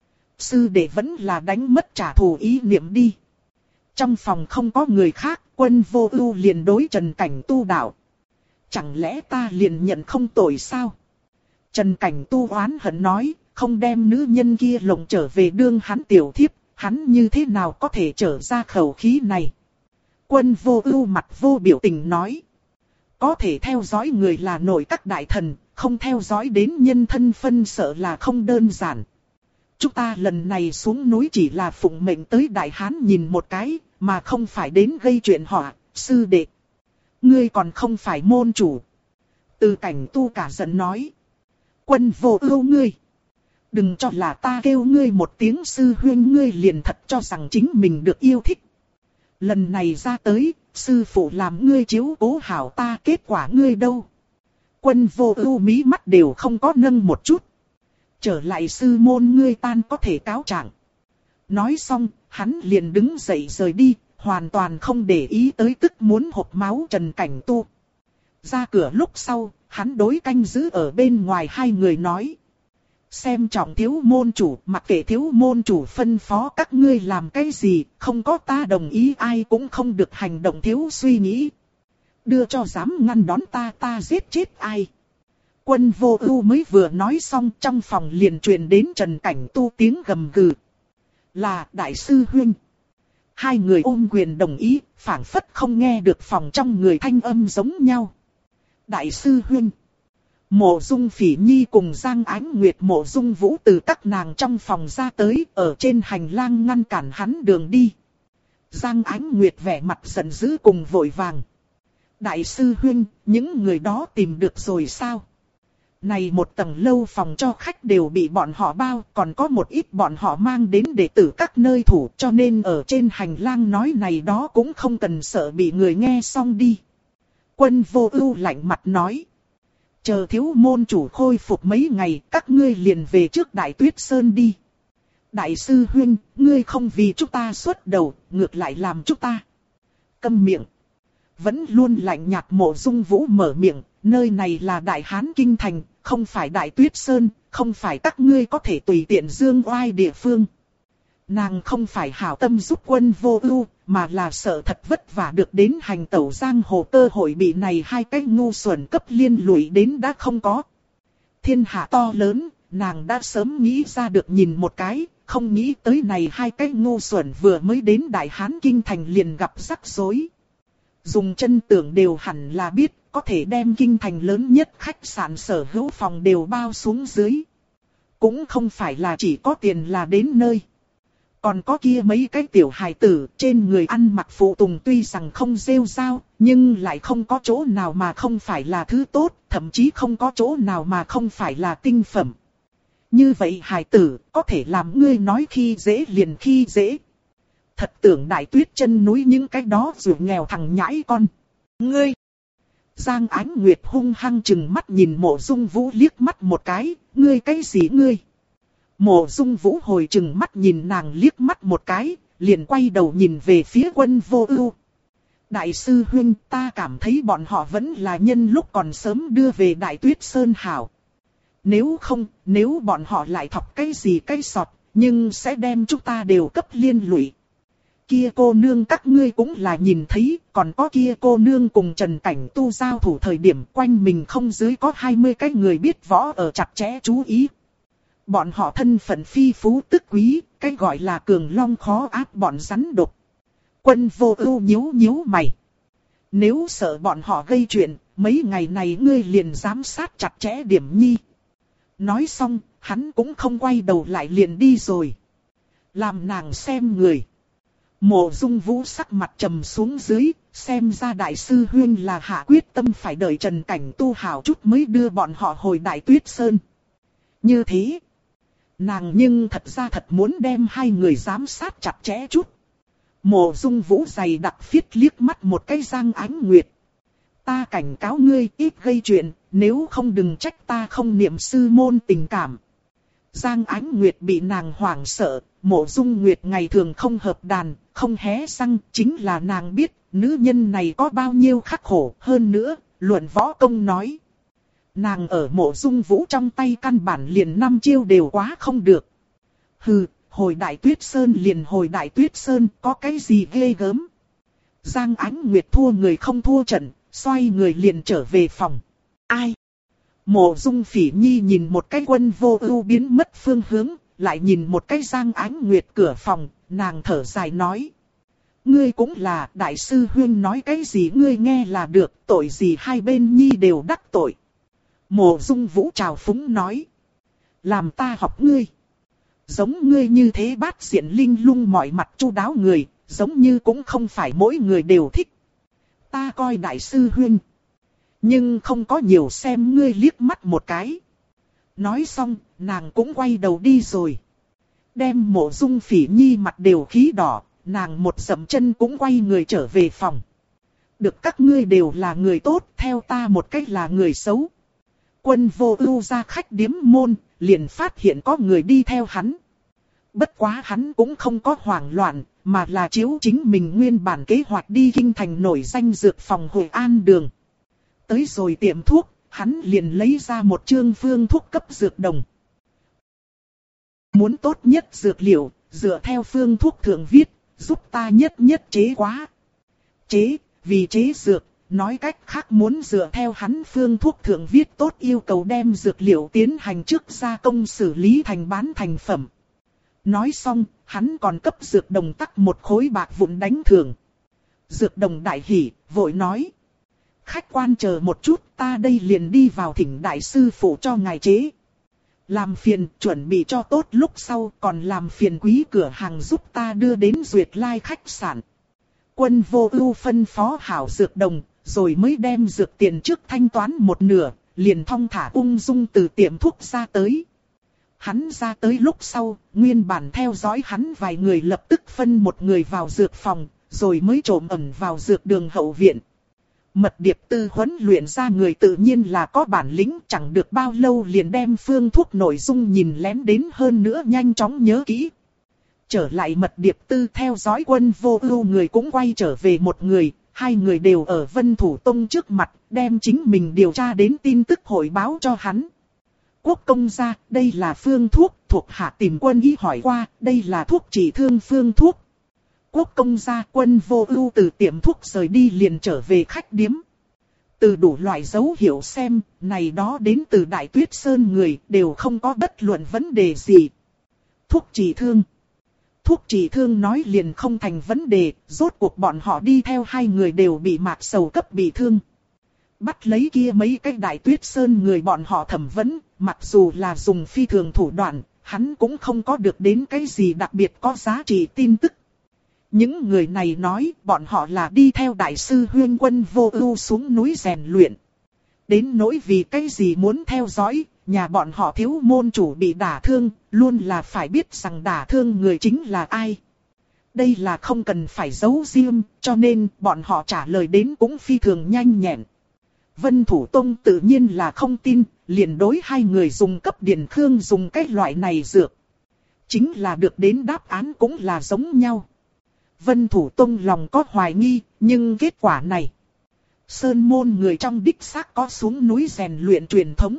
Sư đệ vẫn là đánh mất trả thù ý niệm đi. Trong phòng không có người khác, Quân Vô Ưu liền đối Trần Cảnh Tu đạo. Chẳng lẽ ta liền nhận không tội sao? Trần Cảnh Tu oán hận nói, không đem nữ nhân kia lộng trở về đương hắn tiểu thiếp, hắn như thế nào có thể trở ra khẩu khí này? Quân Vô Ưu mặt vô biểu tình nói. Có thể theo dõi người là nội các đại thần, không theo dõi đến nhân thân phân sợ là không đơn giản. Chúng ta lần này xuống núi chỉ là phụng mệnh tới Đại Hán nhìn một cái, mà không phải đến gây chuyện họa, sư đệ. Ngươi còn không phải môn chủ. Từ Cảnh Tu cả giận nói. Quân Vô Ưu ngươi. Đừng cho là ta kêu ngươi một tiếng sư huynh ngươi liền thật cho rằng chính mình được yêu thích. Lần này ra tới, sư phụ làm ngươi chiếu cố hảo ta, kết quả ngươi đâu? Quân Vô Ưu mí mắt đều không có nâng một chút. Trở lại sư môn ngươi tan có thể cáo trạng. Nói xong, hắn liền đứng dậy rời đi, hoàn toàn không để ý tới tức muốn hộc máu Trần Cảnh Tu. Ra cửa lúc sau, hắn đối canh giữ ở bên ngoài hai người nói. Xem trọng thiếu môn chủ, mặc kệ thiếu môn chủ phân phó các ngươi làm cái gì, không có ta đồng ý ai cũng không được hành động thiếu suy nghĩ. Đưa cho dám ngăn đón ta giết chết ai. Quân Vô Ưu mới vừa nói xong, trong phòng liền truyền đến Trần Cảnh Tu tiếng gầm gừ. Là đại sư huynh. Hai người ôm quyền đồng ý, phảng phất không nghe được phòng trong người thanh âm giống nhau. Đại sư huynh. Mộ Dung Phỉ Nhi cùng Giang Ánh Nguyệt Mộ Dung Vũ từ các nàng trong phòng ra tới, ở trên hành lang ngăn cản hắn đường đi. Giang Ánh Nguyệt vẻ mặt giận dữ cùng vội vàng. Đại sư huynh, những người đó tìm được rồi sao? Này một tầng lâu phòng cho khách đều bị bọn họ bao, còn có một ít bọn họ mang đến đệ tử các nơi thủ, cho nên ở trên hành lang nói này đó cũng không cần sợ bị người nghe xong đi. Quân Vô Ưu lạnh mặt nói. Chờ thiếu môn chủ khôi phục mấy ngày, các ngươi liền về trước Đại Tuyết Sơn đi. Đại sư huynh, ngươi không vì chúng ta xuất đầu, ngược lại làm chúng ta câm miệng. Vẫn luôn lạnh nhạt Mộ Dung Vũ mở miệng, nơi này là Đại Hán Kinh Thành, không phải Đại Tuyết Sơn, không phải các ngươi có thể tùy tiện dương oai địa phương. Nàng không phải hảo tâm giúp Quân Vô Ưu, mà là sợ thật vất vả được đến hành tẩu giang hồ cơ hội bị này hai cái ngu xuẩn cấp liên lụy đến đã không có. Thiên hạ to lớn, nàng đã sớm nghĩ ra được nhìn một cái, không nghĩ tới này hai cái ngu xuẩn vừa mới đến Đại Hán Kinh Thành liền gặp rắc rối. Dùng chân tưởng đều hẳn là biết, có thể đem kinh thành lớn nhất khách sạn sở hữu phòng đều bao xuống dưới. Cũng không phải là chỉ có tiền là đến nơi. Còn có kia mấy cái tiểu hài tử trên người ăn mặc phụ tùng tuy rằng không rêu rao, nhưng lại không có chỗ nào mà không phải là thứ tốt, thậm chí không có chỗ nào mà không phải là tinh phẩm. Như vậy hài tử có thể làm ngươi nói khi dễ liền khi dễ. Thật tưởng Đại Tuyết chân núi những cái đó dù nghèo thằng nhãi con. Ngươi! Giang Ánh Nguyệt hung hăng chừng mắt nhìn Mộ Dung Vũ liếc mắt một cái, ngươi cái gì ngươi? Mộ Dung Vũ hồi chừng mắt nhìn nàng liếc mắt một cái, liền quay đầu nhìn về phía Quân Vô Ưu. Đại sư huynh, ta cảm thấy bọn họ vẫn là nhân lúc còn sớm đưa về Đại Tuyết Sơn hảo. Nếu bọn họ lại thọc cái gì cái sọt, nhưng sẽ đem chúng ta đều cấp liên lụy. Kia cô nương các ngươi cũng là nhìn thấy, còn có kia cô nương cùng Trần Cảnh Tu giao thủ thời điểm quanh mình không dưới có 20 cái người biết võ ở chặt chẽ chú ý. Bọn họ thân phận phi phú tức quý, cái gọi là cường long khó áp bọn rắn độc. Quân Vô Ưu nhíu nhíu mày. Nếu sợ bọn họ gây chuyện, mấy ngày này ngươi liền giám sát chặt chẽ điểm nhi. Nói xong, hắn cũng không quay đầu lại liền đi rồi. Làm nàng xem người. Mộ Dung Vũ sắc mặt trầm xuống dưới, xem ra đại sư huynh là hạ quyết tâm phải đợi Trần Cảnh Tu hảo chút mới đưa bọn họ hồi Đại Tuyết Sơn. Như thế, nàng nhưng thật ra thật muốn đem hai người giám sát chặt chẽ chút. Mộ Dung Vũ dày đặc phiết liếc mắt một cái Giang Ánh Nguyệt. Ta cảnh cáo ngươi ít gây chuyện, nếu không đừng trách ta không niệm sư môn tình cảm. Giang Ánh Nguyệt bị nàng hoảng sợ, Mộ Dung Nguyệt ngày thường không hợp đàn, không hé răng, chính là nàng biết nữ nhân này có bao nhiêu khắc khổ. Hơn nữa, luận võ công nói, nàng ở Mộ Dung Vũ trong tay căn bản liền 5 chiêu đều quá không được. Hừ, hồi Đại Tuyết Sơn liền hồi Đại Tuyết Sơn, có cái gì ghê gớm. Giang Ánh Nguyệt thua người không thua trận, xoay người liền trở về phòng. Ai? Mộ Dung Phỉ Nhi nhìn một cái Quân Vô Ưu biến mất phương hướng, lại nhìn một cái Giang Ánh Nguyệt cửa phòng, nàng thở dài nói. Ngươi cũng là, đại sư huynh nói cái gì ngươi nghe là được, tội gì hai bên Nhi đều đắc tội. Mộ Dung Vũ trào phúng nói. Làm ta học ngươi. Giống ngươi như thế bát diện linh lung mọi mặt chu đáo người, giống như cũng không phải mỗi người đều thích. Ta coi đại sư huynh, nhưng không có nhiều xem ngươi liếc mắt một cái. Nói xong, nàng cũng quay đầu đi rồi. Đem Mộ Dung Phỉ Nhi mặt đều khí đỏ, nàng một dậm chân cũng quay người trở về phòng. Được, các ngươi đều là người tốt, theo ta một cách là người xấu. Quân Vô Ưu ra khách điếm môn, liền phát hiện có người đi theo hắn. Bất quá hắn cũng không có hoảng loạn, mà là chiếu chính mình nguyên bản kế hoạch đi kinh thành nổi danh dược phòng Hội An Đường. Tới rồi tiệm thuốc, hắn liền lấy ra một chương phương thuốc cấp dược đồng. Muốn tốt nhất dược liệu, dựa theo phương thuốc thượng viết, giúp ta nhất chế quá. Vì chế dược, nói cách khác muốn dựa theo hắn phương thuốc thượng viết tốt yêu cầu đem dược liệu tiến hành trước gia công xử lý thành bán thành phẩm. Nói xong, hắn còn cấp dược đồng tắc một khối bạc vụn đánh thưởng. Dược đồng đại hỉ, vội nói. Khách quan chờ một chút, ta đây liền đi vào thỉnh đại sư phụ cho ngài chế. Làm phiền, chuẩn bị cho tốt lúc sau, còn làm phiền quý cửa hàng giúp ta đưa đến Duyệt Lai khách sạn. Quân Vô Ưu phân phó hảo dược đồng, rồi mới đem dược tiền trước thanh toán một nửa, liền thong thả ung dung từ tiệm thuốc ra tới. Hắn ra tới lúc sau, nguyên bản theo dõi hắn vài người lập tức phân một người vào dược phòng, rồi mới trộm ẩn vào dược đường hậu viện. Mật điệp tư huấn luyện ra người tự nhiên là có bản lĩnh, chẳng được bao lâu liền đem phương thuốc nội dung nhìn lén đến, hơn nữa nhanh chóng nhớ kỹ. Trở lại mật điệp tư theo dõi Quân Vô Ưu người cũng quay trở về một người, hai người đều ở Vân Thủ Tông trước mặt, đem chính mình điều tra đến tin tức hội báo cho hắn. Quốc công gia, đây là phương thuốc, thuộc hạ tìm Quân y hỏi qua, đây là thuốc trị thương phương thuốc. Quốc công gia, Quân Vô Ưu từ tiệm thuốc rời đi liền trở về khách điếm. Từ đủ loại dấu hiệu xem, này đó đến từ Đại Tuyết Sơn người đều không có bất luận vấn đề gì. Thuốc trị thương. Thuốc trị thương nói liền không thành vấn đề, rốt cuộc bọn họ đi theo hai người đều bị Mạc Sầu cấp bị thương. Bắt lấy kia mấy cái Đại Tuyết Sơn người bọn họ thẩm vấn, mặc dù là dùng phi thường thủ đoạn, hắn cũng không có được đến cái gì đặc biệt có giá trị tin tức. Những người này nói bọn họ là đi theo đại sư Huyên Quân Vô Ưu xuống núi rèn luyện. Đến nỗi vì cái gì muốn theo dõi, nhà bọn họ thiếu môn chủ bị đả thương, luôn là phải biết rằng đả thương người chính là ai. Đây là không cần phải giấu riêng, cho nên bọn họ trả lời đến cũng phi thường nhanh nhẹn. Vân Thủ Tông tự nhiên là không tin, liền đối hai người dùng cấp điển khương dùng cái loại này dược. Chính là được đến đáp án cũng là giống nhau. Vân Thủ Tông lòng có hoài nghi, nhưng kết quả này. Sơn môn người trong đích xác có xuống núi rèn luyện truyền thống.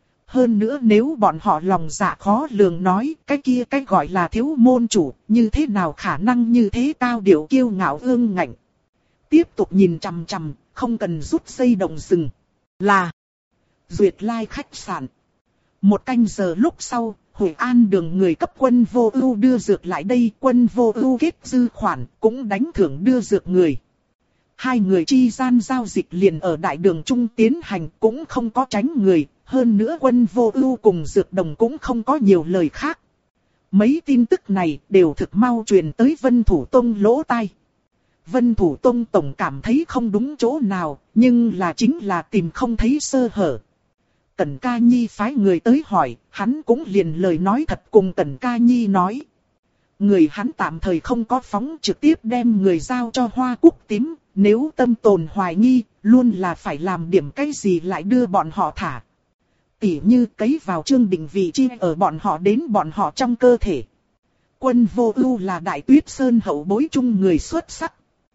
Hơn nữa nếu bọn họ lòng dạ khó lường nói, cái kia cái gọi là thiếu môn chủ, như thế nào khả năng như thế cao điệu kiêu ngạo ương ngạnh. Tiếp tục nhìn chằm chằm, không cần rút dây động rừng. Là Duyệt Lai khách sạn. Một canh giờ lúc sau, Hội An Đường người cấp Quân Vô Ưu đưa dược lại đây, Quân Vô Ưu kết dư khoản, cũng đánh thưởng đưa dược người. Hai người chi gian giao dịch liền ở đại đường trung tiến hành, cũng không có tránh người, hơn nữa Quân Vô Ưu cùng dược đồng cũng không có nhiều lời khác. Mấy tin tức này đều thực mau truyền tới Vân Thủ Tông lỗ tai. Vân Thủ Tông tổng cảm thấy không đúng chỗ nào, nhưng là chính là tìm không thấy sơ hở. Tần Ca Nhi phái người tới hỏi, hắn cũng liền lời nói thật cùng Tần Ca Nhi nói. Người hắn tạm thời không có phóng, trực tiếp đem người giao cho Hoa Cúc Tím, nếu tâm tồn hoài nghi, luôn là phải làm điểm cái gì lại đưa bọn họ thả. Tỉ như cấy vào chương định vị chi ở bọn họ đến bọn họ trong cơ thể. Quân Vô Ưu là Đại Tuyết Sơn hậu bối chung người xuất sắc.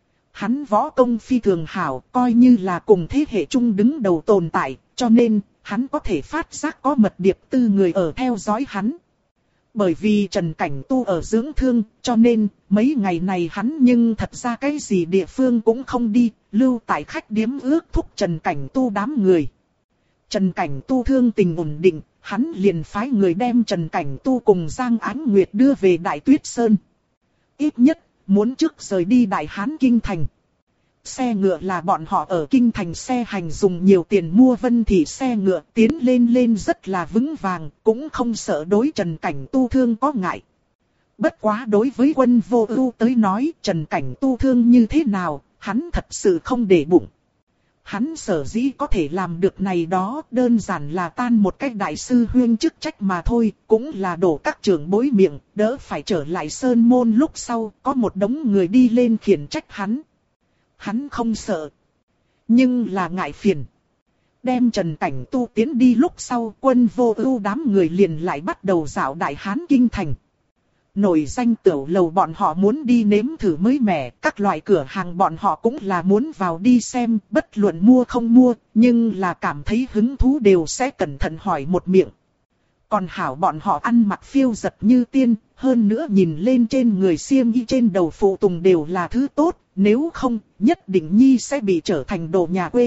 Hắn võ công phi thường hảo, coi như là cùng thế hệ chung đứng đầu tồn tại, cho nên hắn có thể phát giác có mật điệp tư người ở theo dõi hắn. Bởi vì Trần Cảnh Tu ở dưỡng thương, cho nên mấy ngày này hắn nhưng thật ra cái gì địa phương cũng không đi, lưu tại khách điếm ước thúc Trần Cảnh Tu đám người. Trần Cảnh Tu thương tình ổn định, hắn liền phái người đem Trần Cảnh Tu cùng Giang Ánh Nguyệt đưa về Đại Tuyết Sơn. Ít nhất, muốn trước rời đi Đại Hán Kinh Thành. Xe ngựa là bọn họ ở Kinh Thành xe hành dùng nhiều tiền mua Vân Thị xe ngựa tiến lên rất là vững vàng, cũng không sợ đối Trần Cảnh Tu thương có ngại. Bất quá đối với Quân Vô Ưu tới nói Trần Cảnh Tu thương như thế nào, hắn thật sự không để bụng. Hắn sở dĩ có thể làm được này đó đơn giản là tan một cách đại sư huyên chức trách mà thôi, cũng là đổ các trưởng bối miệng, đỡ phải trở lại sơn môn lúc sau có một đống người đi lên khiển trách hắn. Hắn không sợ, nhưng là ngại phiền. Đem Trần Cảnh tu tiến đi lúc sau, Quân Vô Ưu đám người liền lại bắt đầu dạo Đại Hán kinh thành. Nổi danh tiểu lầu bọn họ muốn đi nếm thử mới mẻ, các loại cửa hàng bọn họ cũng là muốn vào đi xem, bất luận mua không mua, nhưng là cảm thấy hứng thú đều sẽ cẩn thận hỏi một miệng. Còn hảo bọn họ ăn mặc phiêu giật như tiên, hơn nữa nhìn lên trên người xiêm y trên đầu phụ tùng đều là thứ tốt, nếu không, nhất định nhi sẽ bị trở thành đồ nhà quê.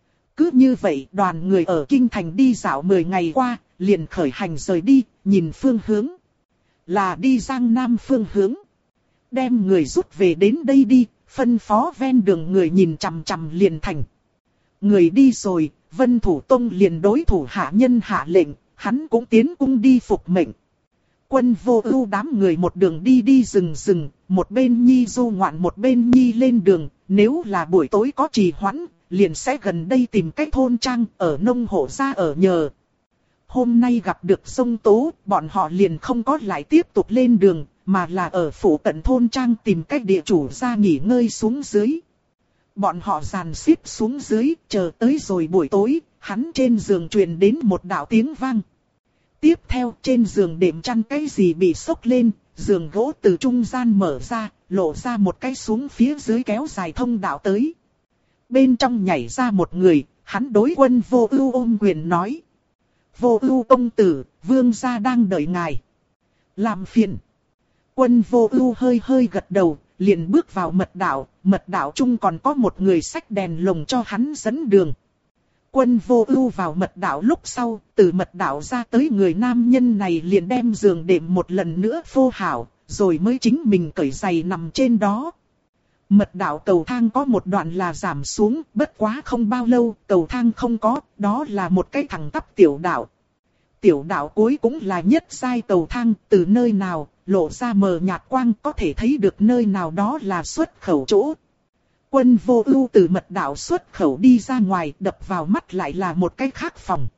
Cứ như vậy đoàn người ở kinh thành đi dạo 10 ngày qua, liền khởi hành rời đi, nhìn phương hướng. Là đi Giang Nam phương hướng. Đem người rút về đến đây đi, phân phó ven đường người nhìn chằm chằm liền thành. Người đi rồi, Vân Thủ Tông liền đối thủ hạ nhân hạ lệnh, hắn cũng tiến cung đi phục mệnh. Quân Vô Ưu đám người một đường đi đi rừng rừng, một bên nhi du ngoạn một bên nhi lên đường, nếu là buổi tối có trì hoãn, liền sẽ gần đây tìm cái thôn trang ở nông hộ gia ở nhờ. Hôm nay gặp được sông Tố, bọn họ liền không có lại tiếp tục lên đường, mà là ở phủ cận thôn trang tìm cách địa chủ gia nghỉ ngơi xuống dưới. Bọn họ dàn xếp xuống dưới, chờ tới rồi buổi tối, hắn trên giường truyền đến một đạo tiếng vang. Tiếp theo trên giường đệm chăn cái gì bị xốc lên, giường gỗ từ trung gian mở ra, lộ ra một cái xuống phía dưới kéo dài thông đạo tới. Bên trong nhảy ra một người, hắn đối Quân Vô Ưu ôm quyền nói. Vô Ưu công tử, vương gia đang đợi ngài. Làm phiền. Quân Vô Ưu hơi hơi gật đầu, liền bước vào mật đạo chung còn có một người xách đèn lồng cho hắn dẫn đường. Quân Vô Ưu vào mật đạo lúc sau, từ mật đạo ra tới người nam nhân này liền đem giường đệm một lần nữa phô hảo, rồi mới chính mình cởi giày nằm trên đó. Mật đạo cầu thang có một đoạn là giảm xuống, bất quá không bao lâu, cầu thang không có, đó là một cái thẳng tắp tiểu đạo. Tiểu đạo cuối cũng là nhất giai cầu thang, từ nơi nào, lộ ra mờ nhạt quang có thể thấy được nơi nào đó là xuất khẩu chỗ. Quân Vô Ưu từ mật đạo xuất khẩu đi ra ngoài, đập vào mắt lại là một cái khác phòng.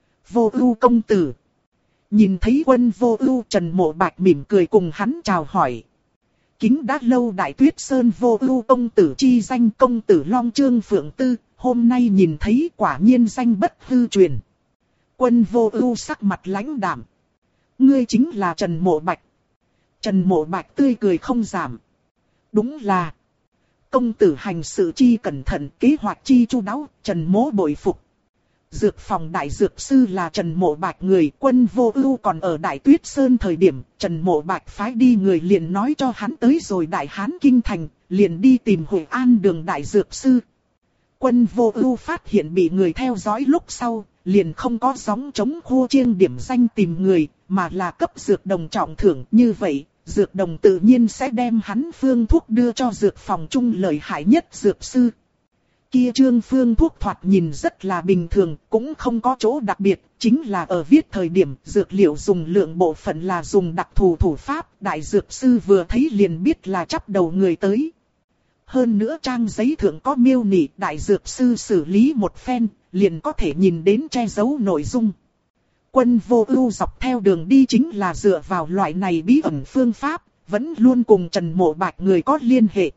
Vô Ưu công tử. Nhìn thấy Quân Vô Ưu, Trần Mộ Bạch mỉm cười cùng hắn chào hỏi. Kính đã lâu Đại Tuyết Sơn Vô Ưu công tử chi danh công tử Long Chương Phượng Tư, hôm nay nhìn thấy quả nhiên danh bất hư truyền. Quân Vô Ưu sắc mặt lãnh đạm. Ngươi chính là Trần Mộ Bạch. Trần Mộ Bạch tươi cười không giảm. Đúng là. Công tử hành sự chi cẩn thận, kế hoạch chi chu đáo, Trần Mỗ bội phục. Dược phòng đại dược sư là Trần Mộ Bạch người, Quân Vô Ưu còn ở Đại Tuyết Sơn thời điểm, Trần Mộ Bạch phái đi người liền nói cho hắn tới rồi Đại Hán kinh thành, liền đi tìm Hội An Đường đại dược sư. Quân Vô Ưu phát hiện bị người theo dõi lúc sau, liền không có gióng chống khua chiêng điểm danh tìm người, mà là cấp dược đồng trọng thưởng, như vậy, dược đồng tự nhiên sẽ đem hắn phương thuốc đưa cho dược phòng trung lợi hại nhất dược sư. Kia trương phương thuốc thoạt nhìn rất là bình thường, cũng không có chỗ đặc biệt, chính là ở viết thời điểm dược liệu dùng lượng bộ phận là dùng đặc thù thủ pháp, đại dược sư vừa thấy liền biết là chắp đầu người tới. Hơn nữa trang giấy thượng có miêu nị, đại dược sư xử lý một phen, liền có thể nhìn đến che giấu nội dung. Quân Vô Ưu dọc theo đường đi chính là dựa vào loại này bí ẩn phương pháp, vẫn luôn cùng Trần Mộ Bạch người có liên hệ.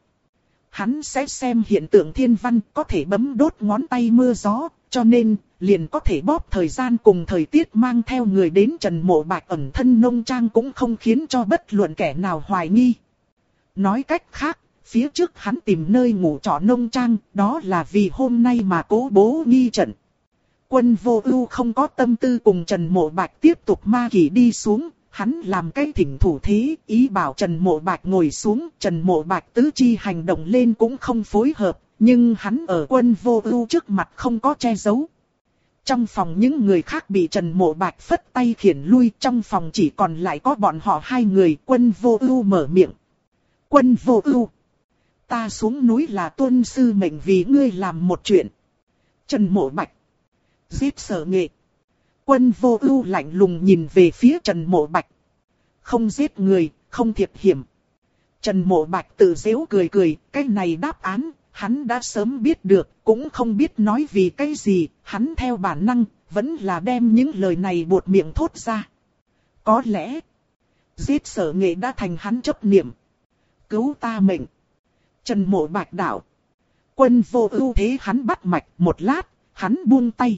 Hắn sẽ xem hiện tượng thiên văn, có thể bấm đốt ngón tay mưa gió, cho nên liền có thể bóp thời gian cùng thời tiết mang theo người đến Trần Mộ Bạch ẩn thân nông trang cũng không khiến cho bất luận kẻ nào hoài nghi. Nói cách khác, phía trước hắn tìm nơi ngủ trọ nông trang, đó là vì hôm nay mà cố bố nghi trận. Quân Vô Ưu không có tâm tư cùng Trần Mộ Bạch tiếp tục ma kỷ đi xuống, hắn làm cái thỉnh thủ thế, ý bảo Trần Mộ Bạch ngồi xuống, Trần Mộ Bạch tứ chi hành động lên cũng không phối hợp, nhưng hắn ở Quân Vô Ưu trước mặt không có che giấu. Trong phòng những người khác bị Trần Mộ Bạch phất tay khiển lui, trong phòng chỉ còn lại có bọn họ hai người. Quân Vô Ưu mở miệng. Quân Vô Ưu, ta xuống núi là tuân sư mệnh vì ngươi làm một chuyện. Trần Mộ Bạch, giết Sở Nghệ. Quân Vô Ưu lạnh lùng nhìn về phía Trần Mộ Bạch. Không giết người, không thiệt hiểm. Trần Mộ Bạch tự giễu cười cười, cái này đáp án, hắn đã sớm biết được, cũng không biết nói vì cái gì, hắn theo bản năng, vẫn là đem những lời này buột miệng thốt ra. Có lẽ, giết Sở Nghệ đã thành hắn chấp niệm. Cứu ta mệnh. Trần Mộ Bạch đạo. Quân Vô Ưu thế hắn bắt mạch, một lát, hắn buông tay.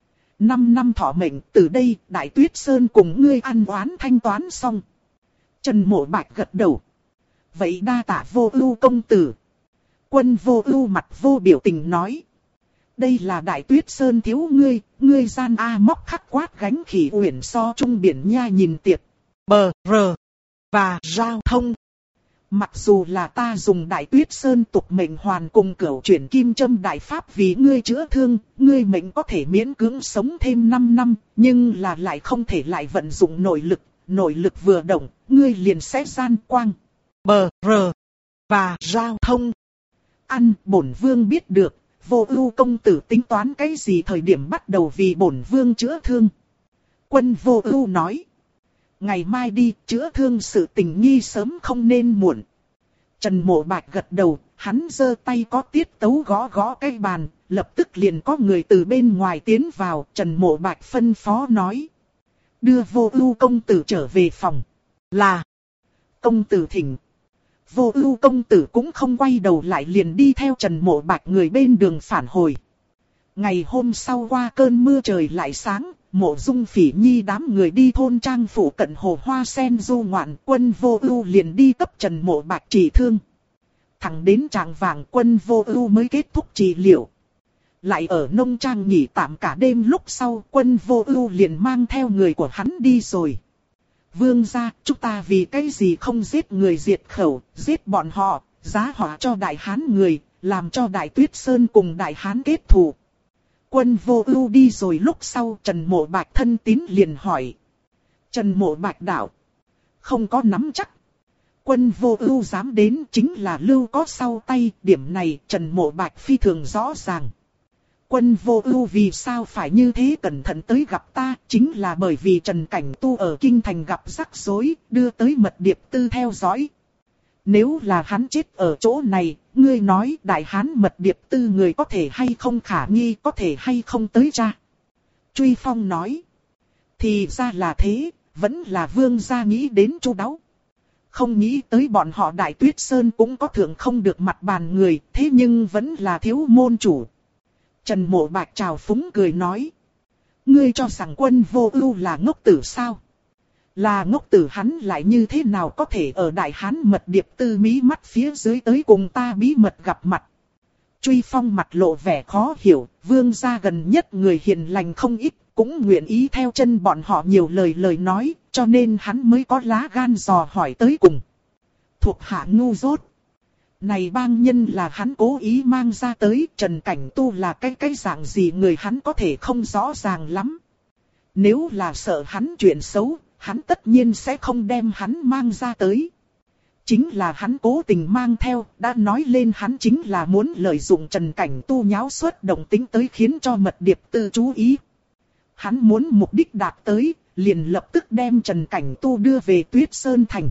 5 năm thọ mệnh, từ đây Đại Tuyết Sơn cùng ngươi ăn oán thanh toán xong. Trần Mộ Bạch gật đầu. Vậy đa tạ Vô Ưu công tử. Quân Vô Ưu mặt vô biểu tình nói. Đây là Đại Tuyết Sơn thiếu ngươi, ngươi gian a móc khắc quát gánh khỉ uyển so trung biển nha nhìn tiệc. Bờ, rờ, và giao thông. Mặc dù là ta dùng Đại Tuyết Sơn tục mệnh hoàn cùng cửu chuyển kim châm đại pháp vì ngươi chữa thương, ngươi mệnh có thể miễn cưỡng sống thêm 5 năm, nhưng là lại không thể lại vận dụng nội lực vừa động, ngươi liền sẽ gian quang. Bờ, rờ, và giao thông. Ăn, bổn vương biết được, Vô Ưu công tử tính toán cái gì thời điểm bắt đầu vì bổn vương chữa thương. Quân Vô Ưu nói. Ngày mai đi, chữa thương sự tình nghi sớm không nên muộn. Trần Mộ Bạch gật đầu, hắn giơ tay có tiết tấu gõ gõ cái bàn, lập tức liền có người từ bên ngoài tiến vào, Trần Mộ Bạch phân phó nói. Đưa Vô Ưu công tử trở về phòng. Là. Công tử thỉnh. Vô Ưu công tử cũng không quay đầu lại liền đi theo Trần Mộ Bạch người bên đường phản hồi. Ngày hôm sau qua cơn mưa trời lại sáng, Mộ Dung Phỉ Nhi đám người đi thôn trang phụ cận hồ hoa sen du ngoạn, Quân Vô Ưu liền đi cấp Trần Mộ Bạch trị thương. Thẳng đến chạng vạng Quân Vô Ưu mới kết thúc trị liệu. Lại ở nông trang nghỉ tạm cả đêm lúc sau, Quân Vô Ưu liền mang theo người của hắn đi rồi. Vương gia, chúng ta vì cái gì không giết người diệt khẩu, giết bọn họ, giá họa cho Đại Hán người, làm cho Đại Tuyết Sơn cùng Đại Hán kết thù. Quân Vô Ưu đi rồi lúc sau Trần Mộ Bạch thân tín liền hỏi. Trần Mộ Bạch đạo. Không có nắm chắc. Quân Vô Ưu dám đến chính là lưu có sau tay, điểm này Trần Mộ Bạch phi thường rõ ràng. Quân Vô Ưu vì sao phải như thế cẩn thận tới gặp ta, chính là bởi vì Trần Cảnh Tu ở kinh thành gặp rắc rối, đưa tới mật điệp tư theo dõi. Nếu là hắn chết ở chỗ này, ngươi nói Đại Hán mật điệp tư người có thể hay không khả nghi, có thể hay không tới tra. Truy Phong nói. Thì ra là thế, vẫn là vương gia nghĩ đến chu đáo. Không nghĩ tới bọn họ Đại Tuyết Sơn cũng có thượng không được mặt bàn người, thế nhưng vẫn là thiếu môn chủ. Trần Mộ Bạch trào phúng cười nói. Ngươi cho rằng Quân Vô Ưu là ngốc tử sao? Là ngốc tử hắn lại như thế nào có thể ở Đại Hán mật điệp tư mí mắt phía dưới tới cùng ta bí mật gặp mặt. Truy Phong mặt lộ vẻ khó hiểu, vương gia gần nhất người hiền lành không ít, cũng nguyện ý theo chân bọn họ nhiều lời nói, cho nên hắn mới có lá gan dò hỏi tới cùng. Thuộc hạ ngu dốt. Này bang nhân là hắn cố ý mang ra tới, Trần Cảnh Tu là cái dạng gì người hắn có thể không rõ ràng lắm. Nếu là sợ hắn chuyện xấu, hắn tất nhiên sẽ không đem hắn mang ra tới. Chính là hắn cố tình mang theo, đã nói lên hắn chính là muốn lợi dụng Trần Cảnh Tu nháo xuất động tính tới khiến cho mật điệp tư chú ý. Hắn muốn mục đích đạt tới, liền lập tức đem Trần Cảnh Tu đưa về Tuyết Sơn Thành.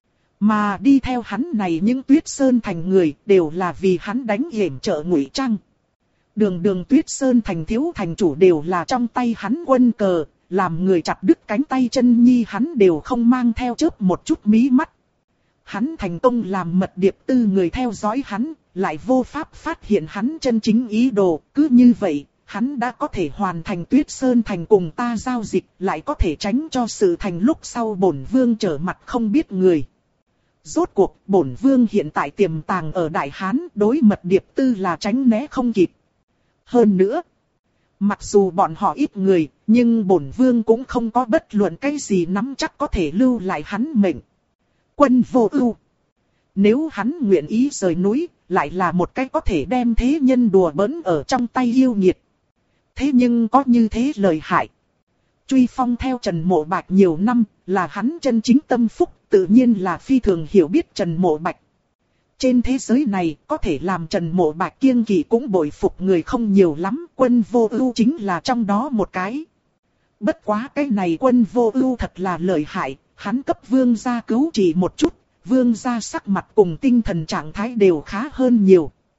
Mà đi theo hắn này những Tuyết Sơn Thành người đều là vì hắn đánh hiểm trợ ngụy trang. Đường Tuyết Sơn Thành thiếu thành chủ đều là trong tay hắn quân cờ, làm người chặt đứt cánh tay chân nhi hắn đều không mang theo chớp một chút mí mắt. Hắn thành công làm mật điệp tư người theo dõi hắn, lại vô pháp phát hiện hắn chân chính ý đồ, cứ như vậy, hắn đã có thể hoàn thành Tuyết Sơn Thành cùng ta giao dịch, lại có thể tránh cho sự thành lúc sau bổn vương trở mặt không biết người. Rốt cuộc, bổn vương hiện tại tiềm tàng ở Đại Hán, đối mật điệp tư là tránh né không kịp. Hơn nữa, mặc dù bọn họ ít người, nhưng bổn vương cũng không có bất luận cái gì nắm chắc có thể lưu lại hắn mệnh. Quân Vô Ưu, nếu hắn nguyện ý rời núi, lại là một cách có thể đem thế nhân đùa bỡn ở trong tay yêu nghiệt. Thế nhưng có như thế lợi hại. Truy Phong theo Trần Mộ Bạch nhiều năm, là hắn chân chính tâm phúc, tự nhiên là phi thường hiểu biết Trần Mộ Bạch. Trên thế giới này, có thể làm Trần Mộ Bạch kiêng kỵ cũng bội phục người không nhiều lắm, Quân Vô Ưu chính là trong đó một cái. Bất quá cái này Quân Vô Ưu thật là lợi hại, hắn cấp vương gia cứu trị một chút, vương gia sắc mặt cùng tinh thần trạng thái đều khá hơn nhiều.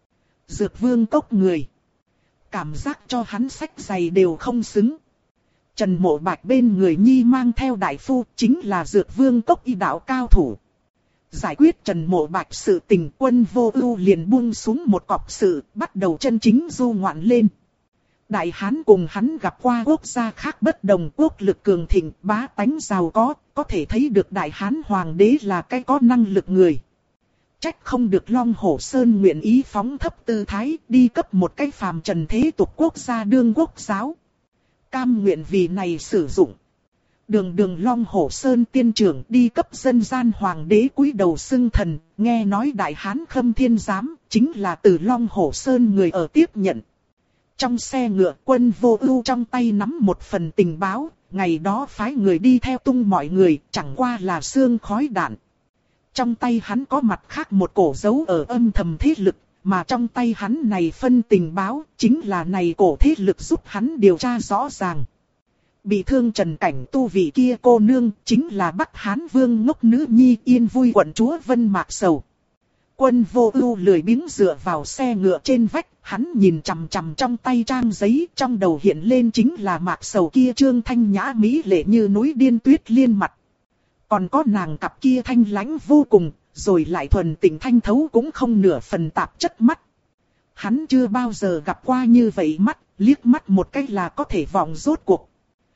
Dược vương cốc người. Cảm giác cho hắn sách giày đều không xứng. Trần Mộ Bạch bên người nhi mang theo đại phu chính là dược vương cốc y đạo cao thủ. Giải quyết Trần Mộ Bạch sự tình, Quân Vô Ưu liền buông xuống một cọc sự, bắt đầu chân chính du ngoạn lên. Đại Hán cùng hắn gặp qua quốc gia khác bất đồng, quốc lực cường thịnh, bá tánh giàu có thể thấy được Đại Hán hoàng đế là cái có năng lực người. Trách không được Long Hổ Sơn nguyện ý phóng thấp tư thái, đi cấp một cái phàm trần thế tục quốc gia đương quốc giáo. Cam nguyện vì này sử dụng. Đường Long Hổ Sơn tiên trưởng đi cấp dân gian hoàng đế cúi đầu xưng thần, nghe nói Đại Hán Khâm Thiên Giám, chính là từ Long Hổ Sơn người ở tiếp nhận. Trong xe ngựa, Quân Vô Ưu trong tay nắm một phần tình báo, ngày đó phái người đi theo tung mọi người, chẳng qua là sương khói đạn. Trong tay hắn có mặt khác một cổ dấu ở âm thầm thế lực, mà trong tay hắn này phân tình báo, chính là này cổ thế lực giúp hắn điều tra rõ ràng. Bị thương Trần Cảnh Tu vị kia cô nương, chính là Bắc Hán Vương ngốc nữ nhi Yên Vui quận chúa Vân Mạc Sầu. Quân Vô Ưu lười biếng dựa vào xe ngựa trên vách, hắn nhìn chằm chằm trong tay trang giấy, trong đầu hiện lên chính là Mạc Sầu kia trương thanh nhã mỹ lệ như núi điên tuyết liên mặt. Còn có nàng cặp kia thanh lãnh vô cùng, rồi lại thuần tình thanh thấu cũng không nửa phần tạp chất mắt. Hắn chưa bao giờ gặp qua như vậy mắt, liếc mắt một cái là có thể vọng rốt cuộc.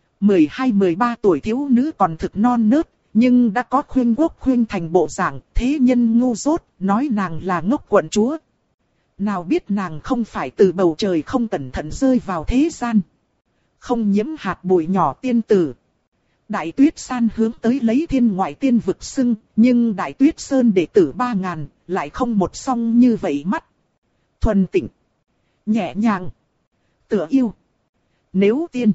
12-13 tuổi thiếu nữ còn thực non nớt, nhưng đã có khuyên quốc khuyên thành bộ dạng, thế nhân ngu dốt, nói nàng là ngốc quận chúa. Nào biết nàng không phải từ bầu trời không cẩn thận rơi vào thế gian. Không nhiễm hạt bụi nhỏ tiên tử. Đại Tuyết San hướng tới lấy thiên ngoại tiên vực xưng, nhưng Đại Tuyết Sơn đệ tử 3000, lại không một song như vậy mắt. Thuần tịnh, nhẹ nhàng, tựa yêu. Nếu tiên,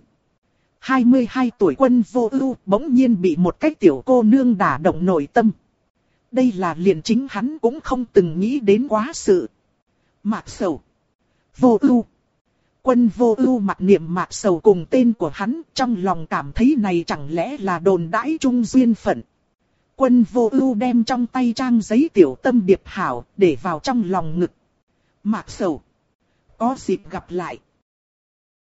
22 tuổi Quân Vô Ưu bỗng nhiên bị một cái tiểu cô nương đả động nội tâm. Đây là liền chính hắn cũng không từng nghĩ đến quá sự. Mạc Sầu, Vô Ưu. Quân Vô Ưu mặc niệm Mạc Sầu cùng tên của hắn, trong lòng cảm thấy này chẳng lẽ là đồn đãi chung duyên phận. Quân Vô Ưu đem trong tay trang giấy tiểu tâm điệp hảo để vào trong lòng ngực. Mạc Sầu, có dịp gặp lại.